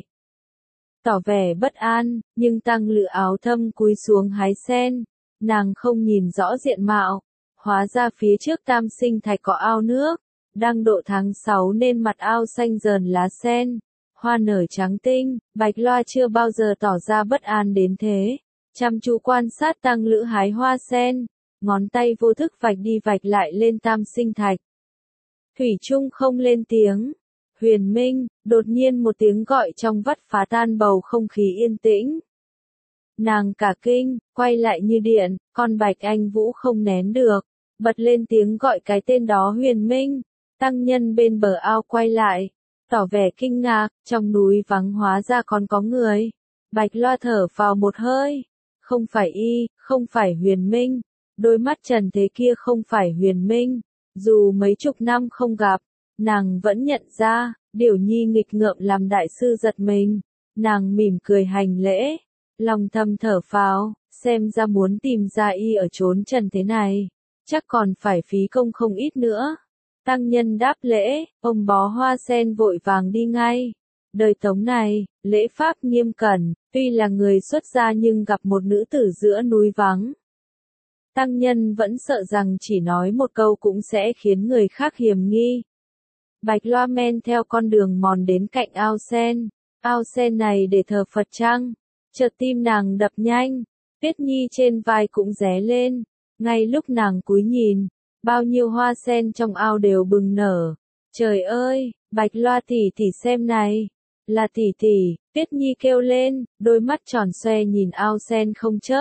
Tỏ vẻ bất an, nhưng tăng lữ áo thâm cúi xuống hái sen, nàng không nhìn rõ diện mạo, hóa ra phía trước tam sinh thạch có ao nước, đang độ tháng sáu nên mặt ao xanh dờn lá sen. Hoa nở trắng tinh, Bạch Loa chưa bao giờ tỏ ra bất an đến thế. Chăm chú quan sát tăng lữ hái hoa sen, ngón tay vô thức vạch đi vạch lại lên tam sinh thạch. Thủy chung không lên tiếng. Huyền Minh, đột nhiên một tiếng gọi trong vắt phá tan bầu không khí yên tĩnh. Nàng cả kinh, quay lại như điện, con Bạch Anh Vũ không nén được, bật lên tiếng gọi cái tên đó Huyền Minh. Tăng nhân bên bờ ao quay lại, tỏ vẻ kinh ngạc, trong núi vắng hóa ra còn có người. Bạch Loa thở vào một hơi, không phải y, không phải Huyền Minh, đôi mắt trần thế kia không phải Huyền Minh, dù mấy chục năm không gặp, nàng vẫn nhận ra, Điểu Nhi nghịch ngợm làm đại sư giật mình, nàng mỉm cười hành lễ, lòng thầm thở phào, xem ra muốn tìm ra y ở chốn trần thế này, chắc còn phải phí công không ít nữa. Tăng nhân đáp lễ, ông bó hoa sen vội vàng đi ngay. Đời Tống này, lễ pháp nghiêm cẩn, tuy là người xuất gia nhưng gặp một nữ tử giữa núi vắng. Tăng nhân vẫn sợ rằng chỉ nói một câu cũng sẽ khiến người khác hiềm nghi. Bạch Loa men theo con đường mòn đến cạnh ao sen. Ao sen này để thờ Phật chăng? Chợt tim nàng đập nhanh, Tuyết Nhi trên vai cũng ré lên. Ngay lúc nàng cúi nhìn, bao nhiêu hoa sen trong ao đều bừng nở. Trời ơi, Bạch Loa tỷ tỷ xem này, là tỷ tỷ, Tuyết Nhi kêu lên, đôi mắt tròn xoe nhìn ao sen không chớp,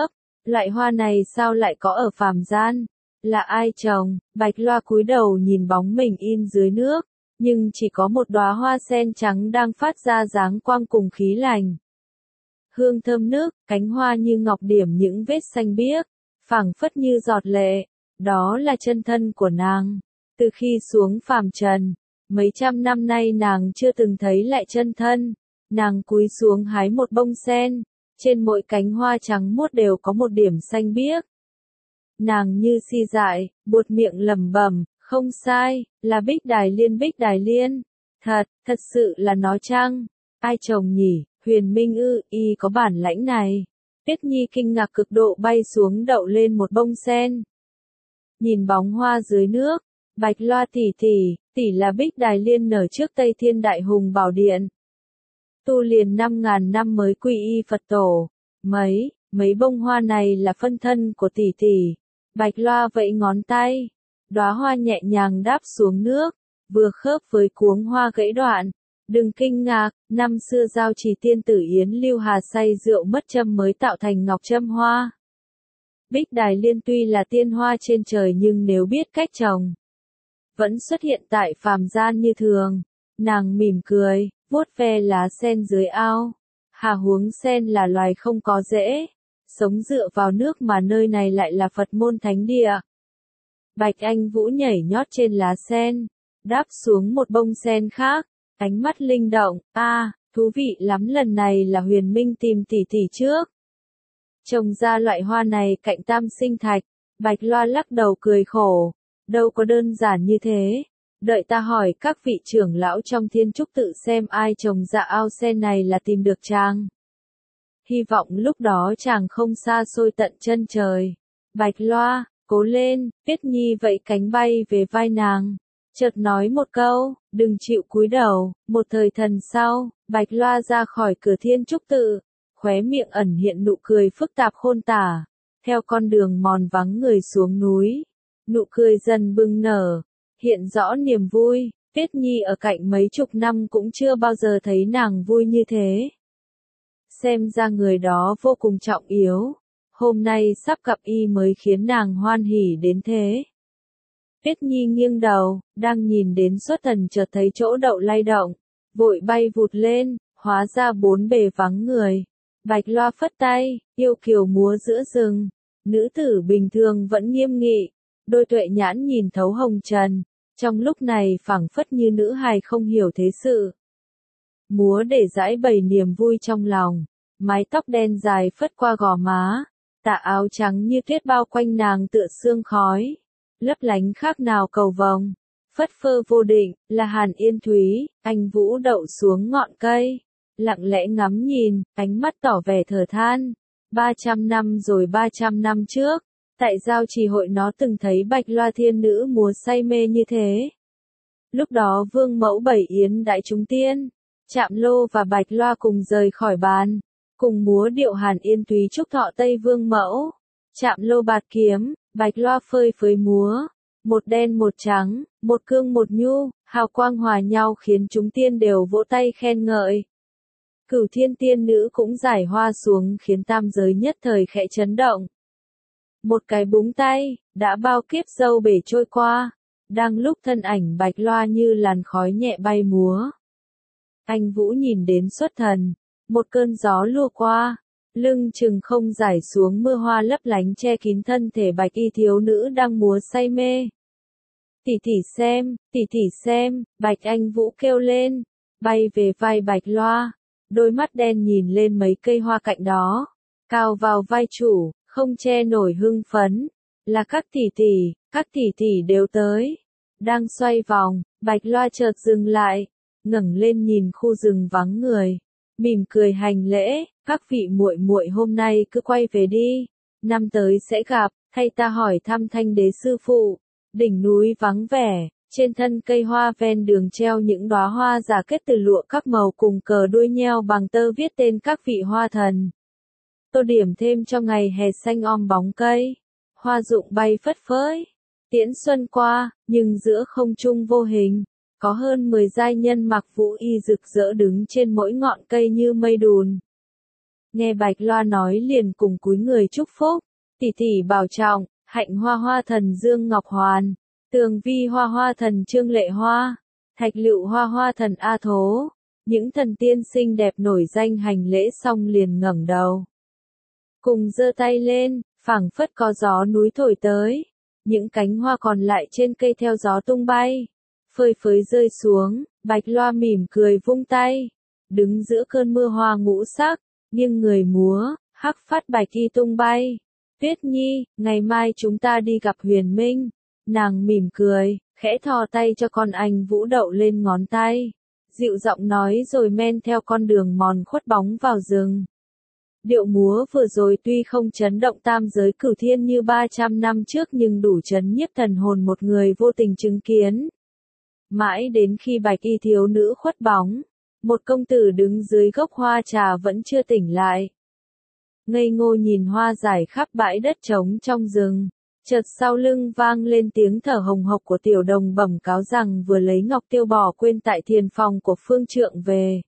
Loại hoa này sao lại có ở phàm gian? Là ai trồng? Bạch Loa cúi đầu nhìn bóng mình in dưới nước, nhưng chỉ có một đóa hoa sen trắng đang phát ra dáng quang cùng khí lành. Hương thơm nước, cánh hoa như ngọc điểm những vết xanh biếc, phảng phất như giọt lệ. Đó là chân thân của nàng. Từ khi xuống phàm trần, mấy trăm năm nay nàng chưa từng thấy lại chân thân. Nàng cúi xuống hái một bông sen, trên mỗi cánh hoa trắng muốt đều có một điểm xanh biếc. Nàng như si dại, buột miệng lẩm bẩm, không sai, là Bích Đài Liên Bích Đài Liên. Thật, thật sự là nó chăng? Ai trồng nhỉ? Huyền Minh ư, y có bản lãnh này. Tuyết Nhi kinh ngạc cực độ bay xuống đậu lên một bông sen. Nhìn bóng hoa dưới nước, Bạch Loa tỷ tỷ, tỷ là Bích Đài Liên nở trước Tây Thiên Đại Hùng Bảo Điện. Tu liền năm ngàn năm mới quy y Phật tổ. Mấy, mấy bông hoa này là phân thân của tỷ tỷ. Bạch Loa vẫy ngón tay. Đóa hoa nhẹ nhàng đáp xuống nước, vừa khớp với cuống hoa gãy đoạn. Đừng kinh ngạc, năm xưa giao trì tiên tử Yến Lưu Hà say rượu mất châm mới tạo thành ngọc châm hoa. Bích Đài Liên tuy là tiên hoa trên trời nhưng nếu biết cách trồng, vẫn xuất hiện tại phàm gian như thường. Nàng mỉm cười, vuốt ve lá sen dưới ao. Hà huống sen là loài không có rễ, sống dựa vào nước mà nơi này lại là Phật môn thánh địa. Bạch Anh Vũ nhảy nhót trên lá sen, đáp xuống một bông sen khác, ánh mắt linh động, a, à, thú vị lắm, lần này là Huyền Minh tìm tỷ tỷ trước. Trồng ra loại hoa này cạnh Tam Sinh Thạch, Bạch Loa lắc đầu cười khổ, đâu có đơn giản như thế. Đợi ta hỏi các vị trưởng lão trong Thiên Trúc tự xem ai trồng dạ ao sen này là tìm được chàng. Hy vọng lúc đó chàng không xa xôi tận chân trời. Bạch Loa, cố lên, Tuyết Nhi vẫy cánh bay về vai nàng. Chợt nói một câu, đừng chịu cúi đầu. Một thời thần sau, Bạch Loa ra khỏi cửa Thiên Trúc tự, khóe miệng ẩn hiện nụ cười phức tạp khôn tả. Theo con đường mòn vắng người xuống núi, nụ cười dần bừng nở, hiện rõ niềm vui. Tuyết Nhi ở cạnh mấy chục năm cũng chưa bao giờ thấy nàng vui như thế. Xem ra người đó vô cùng trọng yếu. Hôm nay sắp gặp y mới khiến nàng hoan hỉ đến thế. Tuyết Nhi nghiêng đầu, đang nhìn đến xuất thần chợt thấy chỗ đậu lay động, vội bay vụt lên, hóa ra bốn bề vắng người. Bạch Loa phất tay, yêu kiều múa giữa rừng. Nữ tử bình thường vẫn nghiêm nghị, đôi tuệ nhãn nhìn thấu hồng trần, trong lúc này phảng phất như nữ hài không hiểu thế sự. Múa để giải bày niềm vui trong lòng, mái tóc đen dài phất qua gò má, tà áo trắng như tuyết bao quanh nàng tựa sương khói, lấp lánh khác nào cầu vồng, phất phơ vô định, là Hàn Yên Thúy. Anh Vũ đậu xuống ngọn cây, lặng lẽ ngắm nhìn, ánh mắt tỏ vẻ thở than. Ba trăm năm rồi ba trăm năm trước, tại giao trì hội nó từng thấy Bạch Loa thiên nữ múa say mê như thế. Lúc đó Vương Mẫu bảy yến đại chúng tiên, Trạm Lô và Bạch Loa cùng rời khỏi bàn, cùng múa điệu Hàn Yên Thúy chúc thọ Tây Vương Mẫu. Trạm Lô bạt kiếm, Bạch Loa phơi phới múa, một đen một trắng, một cương một nhu, hào quang hòa nhau khiến chúng tiên đều vỗ tay khen ngợi. Cửu thiên tiên nữ cũng giải hoa xuống khiến tam giới nhất thời khẽ chấn động. Một cái búng tay, đã bao kiếp dâu bể trôi qua, đang lúc thân ảnh Bạch Loa như làn khói nhẹ bay múa. Anh Vũ nhìn đến xuất thần, một cơn gió lùa qua, lưng chừng không rải xuống mưa hoa lấp lánh che kín thân thể bạch y thiếu nữ đang múa say mê. Tỷ tỷ xem, tỷ tỷ xem, Bạch Anh Vũ kêu lên, bay về vai Bạch Loa, đôi mắt đen nhìn lên mấy cây hoa cạnh đó, cao vào vai chủ, không che nổi hưng phấn, là các tỷ tỷ, các tỷ tỷ đều tới. Đang xoay vòng, Bạch Loa chợt dừng lại, ngẩng lên nhìn khu rừng vắng người, mỉm cười hành lễ, các vị muội muội hôm nay cứ quay về đi, năm tới sẽ gặp, thay ta hỏi thăm Thanh Đế sư phụ. Đỉnh núi vắng vẻ, trên thân cây hoa ven đường treo những đóa hoa giả kết từ lụa các màu cùng cờ đuôi nheo bằng tơ viết tên các vị hoa thần. Tô điểm thêm cho ngày hè xanh om bóng cây, hoa rụng bay phất phới, tiễn xuân qua, nhưng giữa không trung vô hình, có hơn mười giai nhân mặc vũ y rực rỡ đứng trên mỗi ngọn cây như mây đùn. Nghe Bạch Loa nói liền cùng cúi người chúc phúc, Tỷ tỷ bảo trọng, Hạnh Hoa Hoa Thần Dương Ngọc Hoàn, Tường Vi Hoa Hoa Thần Trương Lệ Hoa, Thạch Lựu Hoa Hoa Thần A Thố. Những thần tiên xinh đẹp nổi danh hành lễ xong liền ngẩng đầu. Cùng giơ tay lên, phảng phất có gió núi thổi tới. Những cánh hoa còn lại trên cây theo gió tung bay. Phơi phới rơi xuống, Bạch Loa mỉm cười vung tay. Đứng giữa cơn mưa hoa ngũ sắc, nghiêng người múa, hắc phát bạch y tung bay. Tuyết Nhi, ngày mai chúng ta đi gặp Huyền Minh. Nàng mỉm cười, khẽ thò tay cho con anh Vũ đậu lên ngón tay. Dịu giọng nói rồi men theo con đường mòn khuất bóng vào rừng. Điệu múa vừa rồi tuy không chấn động tam giới cửu thiên như ba trăm năm trước nhưng đủ chấn nhiếp thần hồn một người vô tình chứng kiến. Mãi đến khi bạch y thiếu nữ khuất bóng, một công tử đứng dưới gốc hoa trà vẫn chưa tỉnh lại. Ngây ngô nhìn hoa rải khắp bãi đất trống trong rừng, chợt sau lưng vang lên tiếng thở hồng hộc của tiểu đồng bẩm cáo rằng vừa lấy ngọc tiêu bỏ quên tại thiền phòng của phương trượng về.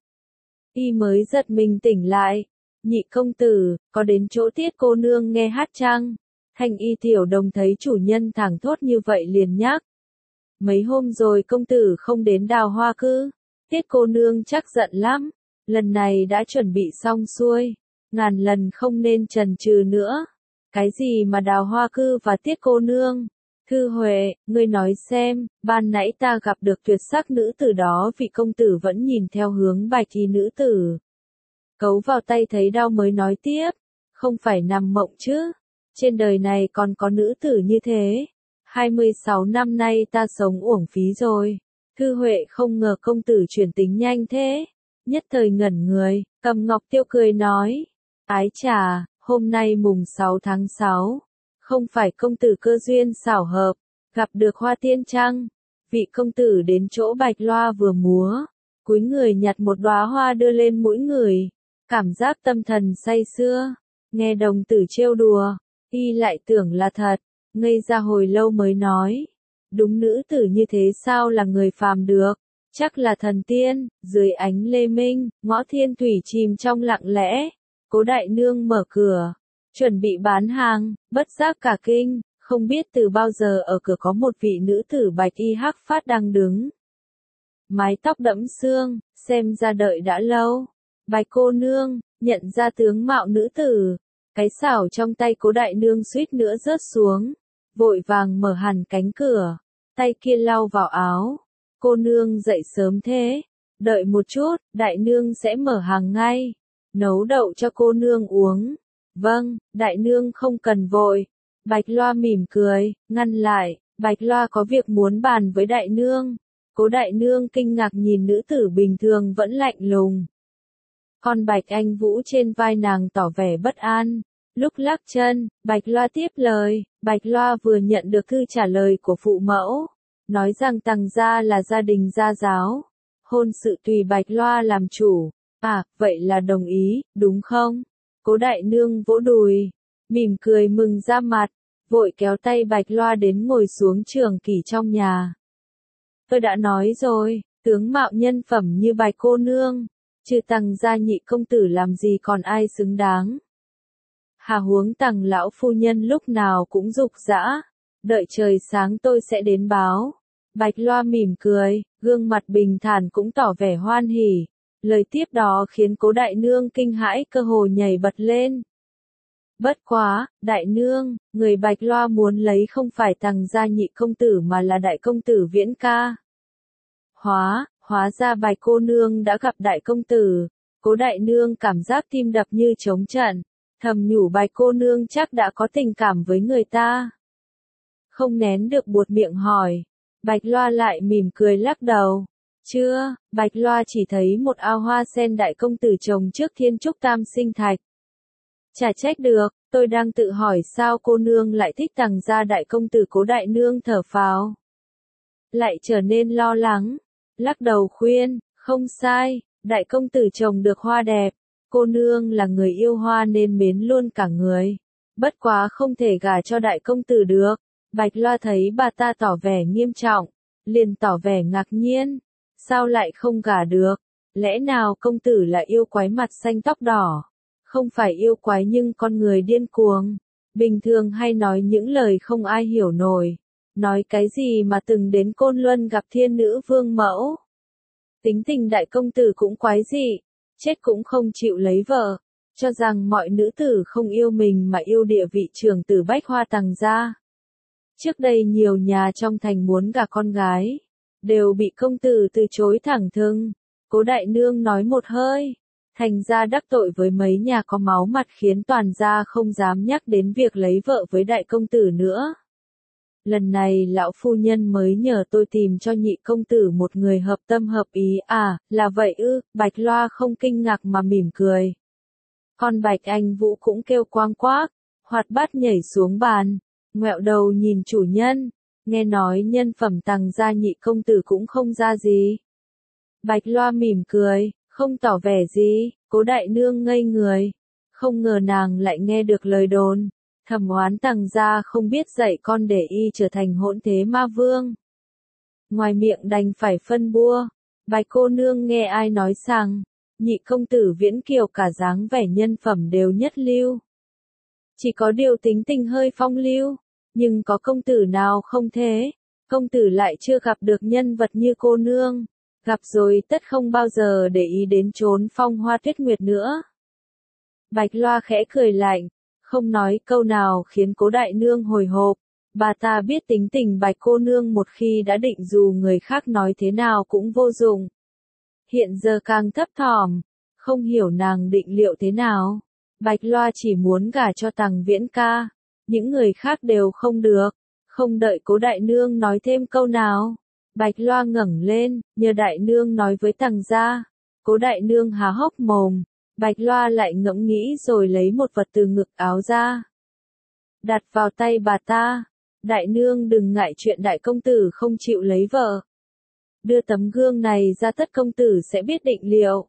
Y mới giật mình tỉnh lại. Nhị công tử, có đến chỗ Tiết cô nương nghe hát chăng? Thanh y tiểu đồng thấy chủ nhân thẳng thốt như vậy liền nhắc. Mấy hôm rồi công tử không đến đào hoa cư. Tiết cô nương chắc giận lắm. Lần này đã chuẩn bị xong xuôi. Ngàn lần không nên chần chừ nữa. Cái gì mà đào hoa cư và Tiết cô nương? Thư Huệ, ngươi nói xem, ban nãy ta gặp được tuyệt sắc nữ tử đó vị công tử vẫn nhìn theo hướng bạch y nữ tử. Cấu vào tay thấy đau mới nói tiếp, không phải nằm mộng chứ, trên đời này còn có nữ tử như thế, hai mươi sáu năm nay ta sống uổng phí rồi. Thư Huệ không ngờ công tử chuyển tính nhanh thế, nhất thời ngẩn người, cầm ngọc tiêu cười nói, ái chà, hôm nay mùng sáu tháng sáu, không phải công tử cơ duyên xảo hợp, gặp được hoa tiên trăng, vị công tử đến chỗ Bạch Loa vừa múa, cúi người nhặt một đóa hoa đưa lên mũi người. Cảm giác tâm thần say sưa, nghe đồng tử trêu đùa, y lại tưởng là thật, ngây ra hồi lâu mới nói. Đúng nữ tử như thế sao là người phàm được, chắc là thần tiên, dưới ánh lê minh, ngõ thiên thủy chìm trong lặng lẽ. Cố đại nương mở cửa, chuẩn bị bán hàng, bất giác cả kinh, không biết từ bao giờ ở cửa có một vị nữ tử bạch y hắc phát đang đứng. Mái tóc đẫm sương, xem ra đợi đã lâu. Bạch cô nương, nhận ra tướng mạo nữ tử, cái xảo trong tay cố đại nương suýt nữa rớt xuống, vội vàng mở hẳn cánh cửa, tay kia lau vào áo. Cô nương dậy sớm thế, đợi một chút, đại nương sẽ mở hàng ngay, nấu đậu cho cô nương uống. Vâng, đại nương không cần vội. Bạch Loa mỉm cười, ngăn lại, Bạch Loa có việc muốn bàn với đại nương. Cố đại nương kinh ngạc nhìn nữ tử bình thường vẫn lạnh lùng. Con Bạch Anh Vũ trên vai nàng tỏ vẻ bất an, lúc lắc chân, Bạch Loa tiếp lời, Bạch Loa vừa nhận được thư trả lời của phụ mẫu, nói rằng Tằng gia là gia đình gia giáo, hôn sự tùy Bạch Loa làm chủ. À, vậy là đồng ý, đúng không? Cố đại nương vỗ đùi, mỉm cười mừng ra mặt, vội kéo tay Bạch Loa đến ngồi xuống trường kỷ trong nhà. Tôi đã nói rồi, tướng mạo nhân phẩm như Bạch cô nương, trừ Tằng gia nhị công tử làm gì còn ai xứng đáng. Hà huống Tằng lão phu nhân lúc nào cũng dục dã, đợi trời sáng tôi sẽ đến báo. Bạch Loa mỉm cười, gương mặt bình thản cũng tỏ vẻ hoan hỉ. Lời tiếp đó khiến cố đại nương kinh hãi cơ hồ nhảy bật lên. Bất quá, đại nương, người Bạch Loa muốn lấy không phải Tằng gia nhị công tử mà là đại công tử Viễn ca. Hóa, hóa ra Bạch cô nương đã gặp đại công tử. Cố đại nương cảm giác tim đập như trống trận, thầm nhủ Bạch cô nương chắc đã có tình cảm với người ta. Không nén được buột miệng hỏi, Bạch Loa lại mỉm cười lắc đầu. Chưa, Bạch Loa chỉ thấy một ao hoa sen đại công tử trồng trước Thiên Trúc Tam Sinh Thạch. Chả trách được, tôi đang tự hỏi sao cô nương lại thích Tằng gia đại công tử. Cố đại nương thở phào, lại trở nên lo lắng, lắc đầu khuyên, không sai, đại công tử trồng được hoa đẹp, cô nương là người yêu hoa nên mến luôn cả người. Bất quá không thể gả cho đại công tử được. Bạch Loa thấy bà ta tỏ vẻ nghiêm trọng, liền tỏ vẻ ngạc nhiên. Sao lại không gả được? Lẽ nào công tử là yêu quái mặt xanh tóc đỏ? Không phải yêu quái nhưng con người điên cuồng. bình thường hay nói những lời không ai hiểu nổi. Nói cái gì mà từng đến Côn Luân gặp thiên nữ vương mẫu. Tính tình đại công tử cũng quái dị, chết cũng không chịu lấy vợ, cho rằng mọi nữ tử không yêu mình mà yêu địa vị trưởng tử Bách Hoa Tằng gia. Trước đây nhiều nhà trong thành muốn gả con gái, đều bị công tử từ chối thẳng thừng. Cố đại nương nói một hơi, thành ra đắc tội với mấy nhà có máu mặt khiến toàn gia không dám nhắc đến việc lấy vợ với đại công tử nữa. Lần này lão phu nhân mới nhờ tôi tìm cho nhị công tử một người hợp tâm hợp ý. À, là vậy ư? Bạch Loa không kinh ngạc mà mỉm cười. Con Bạch Anh Vũ cũng kêu quang quác, hoạt bát nhảy xuống bàn, ngoẹo đầu nhìn chủ nhân, nghe nói nhân phẩm Tằng gia nhị công tử cũng không ra gì. Bạch Loa mỉm cười, không tỏ vẻ gì. Cố đại nương ngây người, không ngờ nàng lại nghe được lời đồn. Thầm oán Tằng gia không biết dạy con để y trở thành hỗn thế ma vương. Ngoài miệng đành phải phân bua. Bạch cô nương nghe ai nói rằng, nhị công tử Viễn Kiều cả dáng vẻ nhân phẩm đều nhất lưu. Chỉ có điều tính tình hơi phong lưu, nhưng có công tử nào không thế, công tử lại chưa gặp được nhân vật như cô nương. Gặp rồi tất không bao giờ để ý đến chốn phong hoa tuyết nguyệt nữa. Bạch Loa khẽ cười lạnh, không nói câu nào khiến cố đại nương hồi hộp. Bà ta biết tính tình Bạch cô nương một khi đã định dù người khác nói thế nào cũng vô dụng. Hiện giờ càng thấp thỏm, không hiểu nàng định liệu thế nào. Bạch Loa chỉ muốn gả cho Tằng Viễn ca, những người khác đều không được. Không đợi cố đại nương nói thêm câu nào, Bạch Loa ngẩng lên, nhờ đại nương nói với Tằng gia. Cố đại nương há hốc mồm, Bạch Loa lại ngẫm nghĩ rồi lấy một vật từ ngực áo ra, đặt vào tay bà ta. Đại nương đừng ngại chuyện đại công tử không chịu lấy vợ. Đưa tấm gương này ra tất công tử sẽ biết định liệu.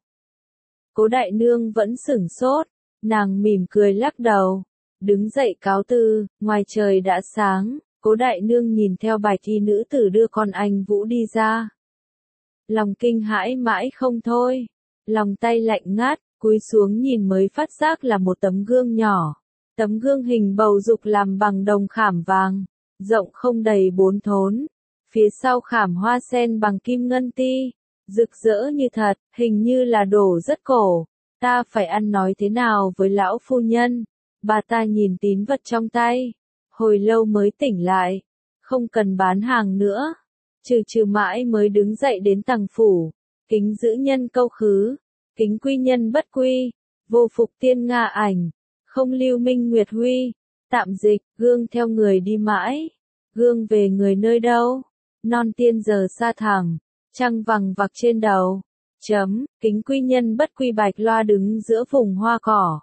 Cố đại nương vẫn sửng sốt, nàng mỉm cười lắc đầu, đứng dậy cáo từ. Ngoài trời đã sáng, cố đại nương nhìn theo bạch y nữ tử đưa con anh Vũ đi ra. Lòng kinh hãi mãi không thôi, lòng tay lạnh ngắt, cúi xuống nhìn mới phát giác là một tấm gương nhỏ. Tấm gương hình bầu dục làm bằng đồng khảm vàng, rộng không đầy bốn thốn. Phía sau khảm hoa sen bằng kim ngân ti, rực rỡ như thật, hình như là đồ rất cổ. Ta phải ăn nói thế nào với lão phu nhân? Bà ta nhìn tín vật trong tay, hồi lâu mới tỉnh lại. Không cần bán hàng nữa. Trừ trừ mãi mới đứng dậy đến Tằng phủ. Kính giữ nhân câu khứ, kính quy nhân bất quy, vô phục tiên nga ảnh, không lưu minh nguyệt huy. Tạm dịch, gương theo người đi mãi, gương về người nơi đâu? Non tiên giờ xa thẳm, trăng vằng vặc trên đầu. Chấm, kính quy nhân bất quy. Bạch Loa đứng giữa vùng hoa cỏ,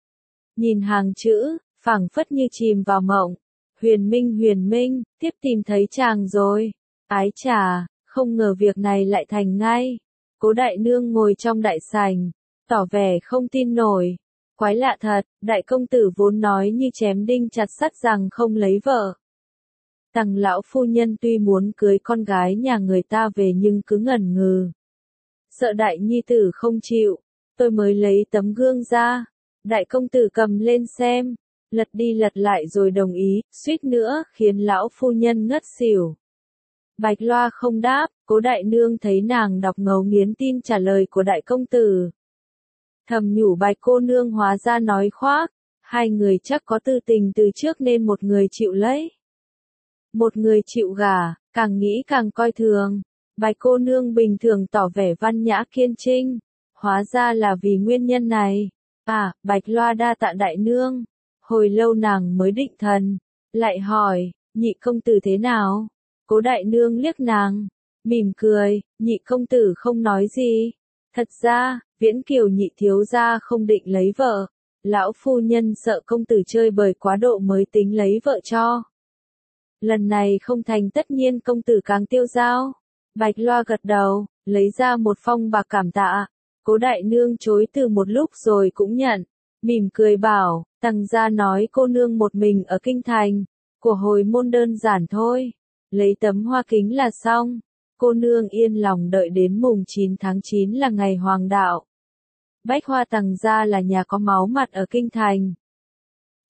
nhìn hàng chữ, phảng phất như chìm vào mộng. Huyền Minh huyền minh, tiếp tìm thấy chàng rồi. Ái chà, không ngờ việc này lại thành ngay. Cố đại nương ngồi trong đại sảnh, tỏ vẻ không tin nổi. Quái lạ thật, đại công tử vốn nói như chém đinh chặt sắt rằng không lấy vợ. Tằng lão phu nhân tuy muốn cưới con gái nhà người ta về nhưng cứ ngần ngừ. Sợ đại nhi tử không chịu, tôi mới lấy tấm gương ra. Đại công tử cầm lên xem, lật đi lật lại rồi đồng ý, suýt nữa khiến lão phu nhân ngất xỉu. Bạch Loa không đáp, cố đại nương thấy nàng đọc ngấu nghiến tin trả lời của đại công tử. Thầm nhủ Bạch cô nương hóa ra nói khoác, hai người chắc có tư tình từ trước nên một người chịu lấy. Một người chịu gả, càng nghĩ càng coi thường. Bạch cô nương bình thường tỏ vẻ văn nhã kiên trinh, hóa ra là vì nguyên nhân này. À, Bạch Loa đa tạ đại nương. Hồi lâu nàng mới định thần, lại hỏi, nhị công tử thế nào? Cố đại nương liếc nàng, mỉm cười, nhị công tử không nói gì. Thật ra, Viễn Kiều nhị thiếu gia không định lấy vợ. Lão phu nhân sợ công tử chơi bời quá độ mới tính lấy vợ cho. Lần này không thành tất nhiên công tử càng tiêu dao. Bạch Loa gật đầu, lấy ra một phong bạc cảm tạ. Cố đại nương chối từ một lúc rồi cũng nhận, mỉm cười bảo, Tằng gia nói cô nương một mình ở kinh thành, của hồi môn đơn giản thôi, lấy tấm hoa kính là xong. Cô nương yên lòng đợi đến mùng chín tháng chín là ngày hoàng đạo. Bách Hoa Tằng gia là nhà có máu mặt ở kinh thành.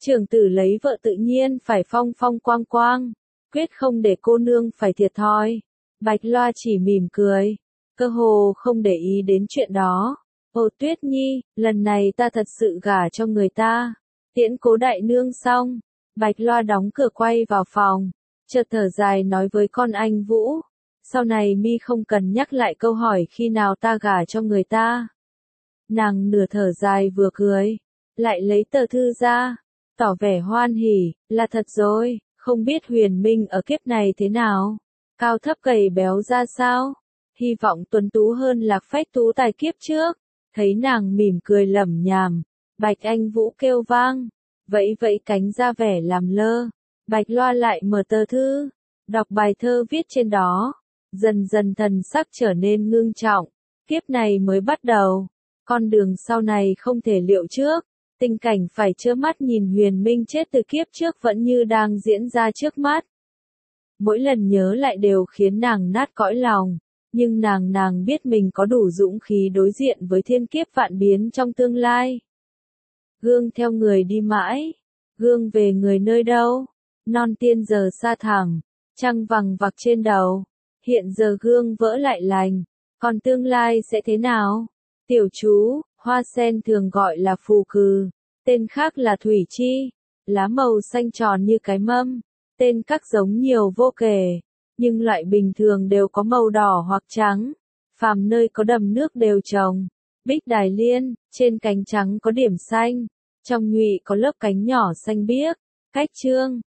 Trưởng tử lấy vợ tự nhiên phải phong phong quang quang, quyết không để cô nương phải thiệt thòi. Bạch Loa chỉ mỉm cười, cơ hồ không để ý đến chuyện đó. Ồ Tuyết Nhi, lần này ta thật sự gả cho người ta. Tiễn Cố đại nương xong, Bạch Loa đóng cửa quay vào phòng, chợt thở dài nói với con anh Vũ, sau này mi không cần nhắc lại câu hỏi khi nào ta gả cho người ta. Nàng nửa thở dài vừa cười, lại lấy tờ thư ra, tỏ vẻ hoan hỉ, là thật rồi, không biết Huyền Minh ở kiếp này thế nào, cao thấp gầy béo ra sao, hy vọng tuấn tú hơn Lạc Phách tú tài kiếp trước. Thấy nàng mỉm cười lẩm nhảm, Bạch Anh Vũ kêu vang, vẫy vẫy cánh ra vẻ làm lơ. Bạch Loa lại mở tờ thư, đọc bài thơ viết trên đó, dần dần thần sắc trở nên ngưng trọng. Kiếp này mới bắt đầu, con đường sau này không thể liệu trước, tình cảnh phải trơ mắt nhìn Huyền Minh chết từ kiếp trước vẫn như đang diễn ra trước mắt. Mỗi lần nhớ lại đều khiến nàng nát cõi lòng. Nhưng nàng nàng biết mình có đủ dũng khí đối diện với thiên kiếp vạn biến trong tương lai. Gương theo người đi mãi, gương về người nơi đâu, non tiên giờ xa thẳm, trăng vằng vặc trên đầu, hiện giờ gương vỡ lại lành, còn tương lai sẽ thế nào? Tiểu chú, hoa sen thường gọi là phù cừ, tên khác là thủy chi, lá màu xanh tròn như cái mâm, tên các giống nhiều vô kể. Nhưng loại bình thường đều có màu đỏ hoặc trắng, phàm nơi có đầm nước đều trồng. Bích đài liên, trên cánh trắng có điểm xanh, trong nhụy có lớp cánh nhỏ xanh biếc, cách trương,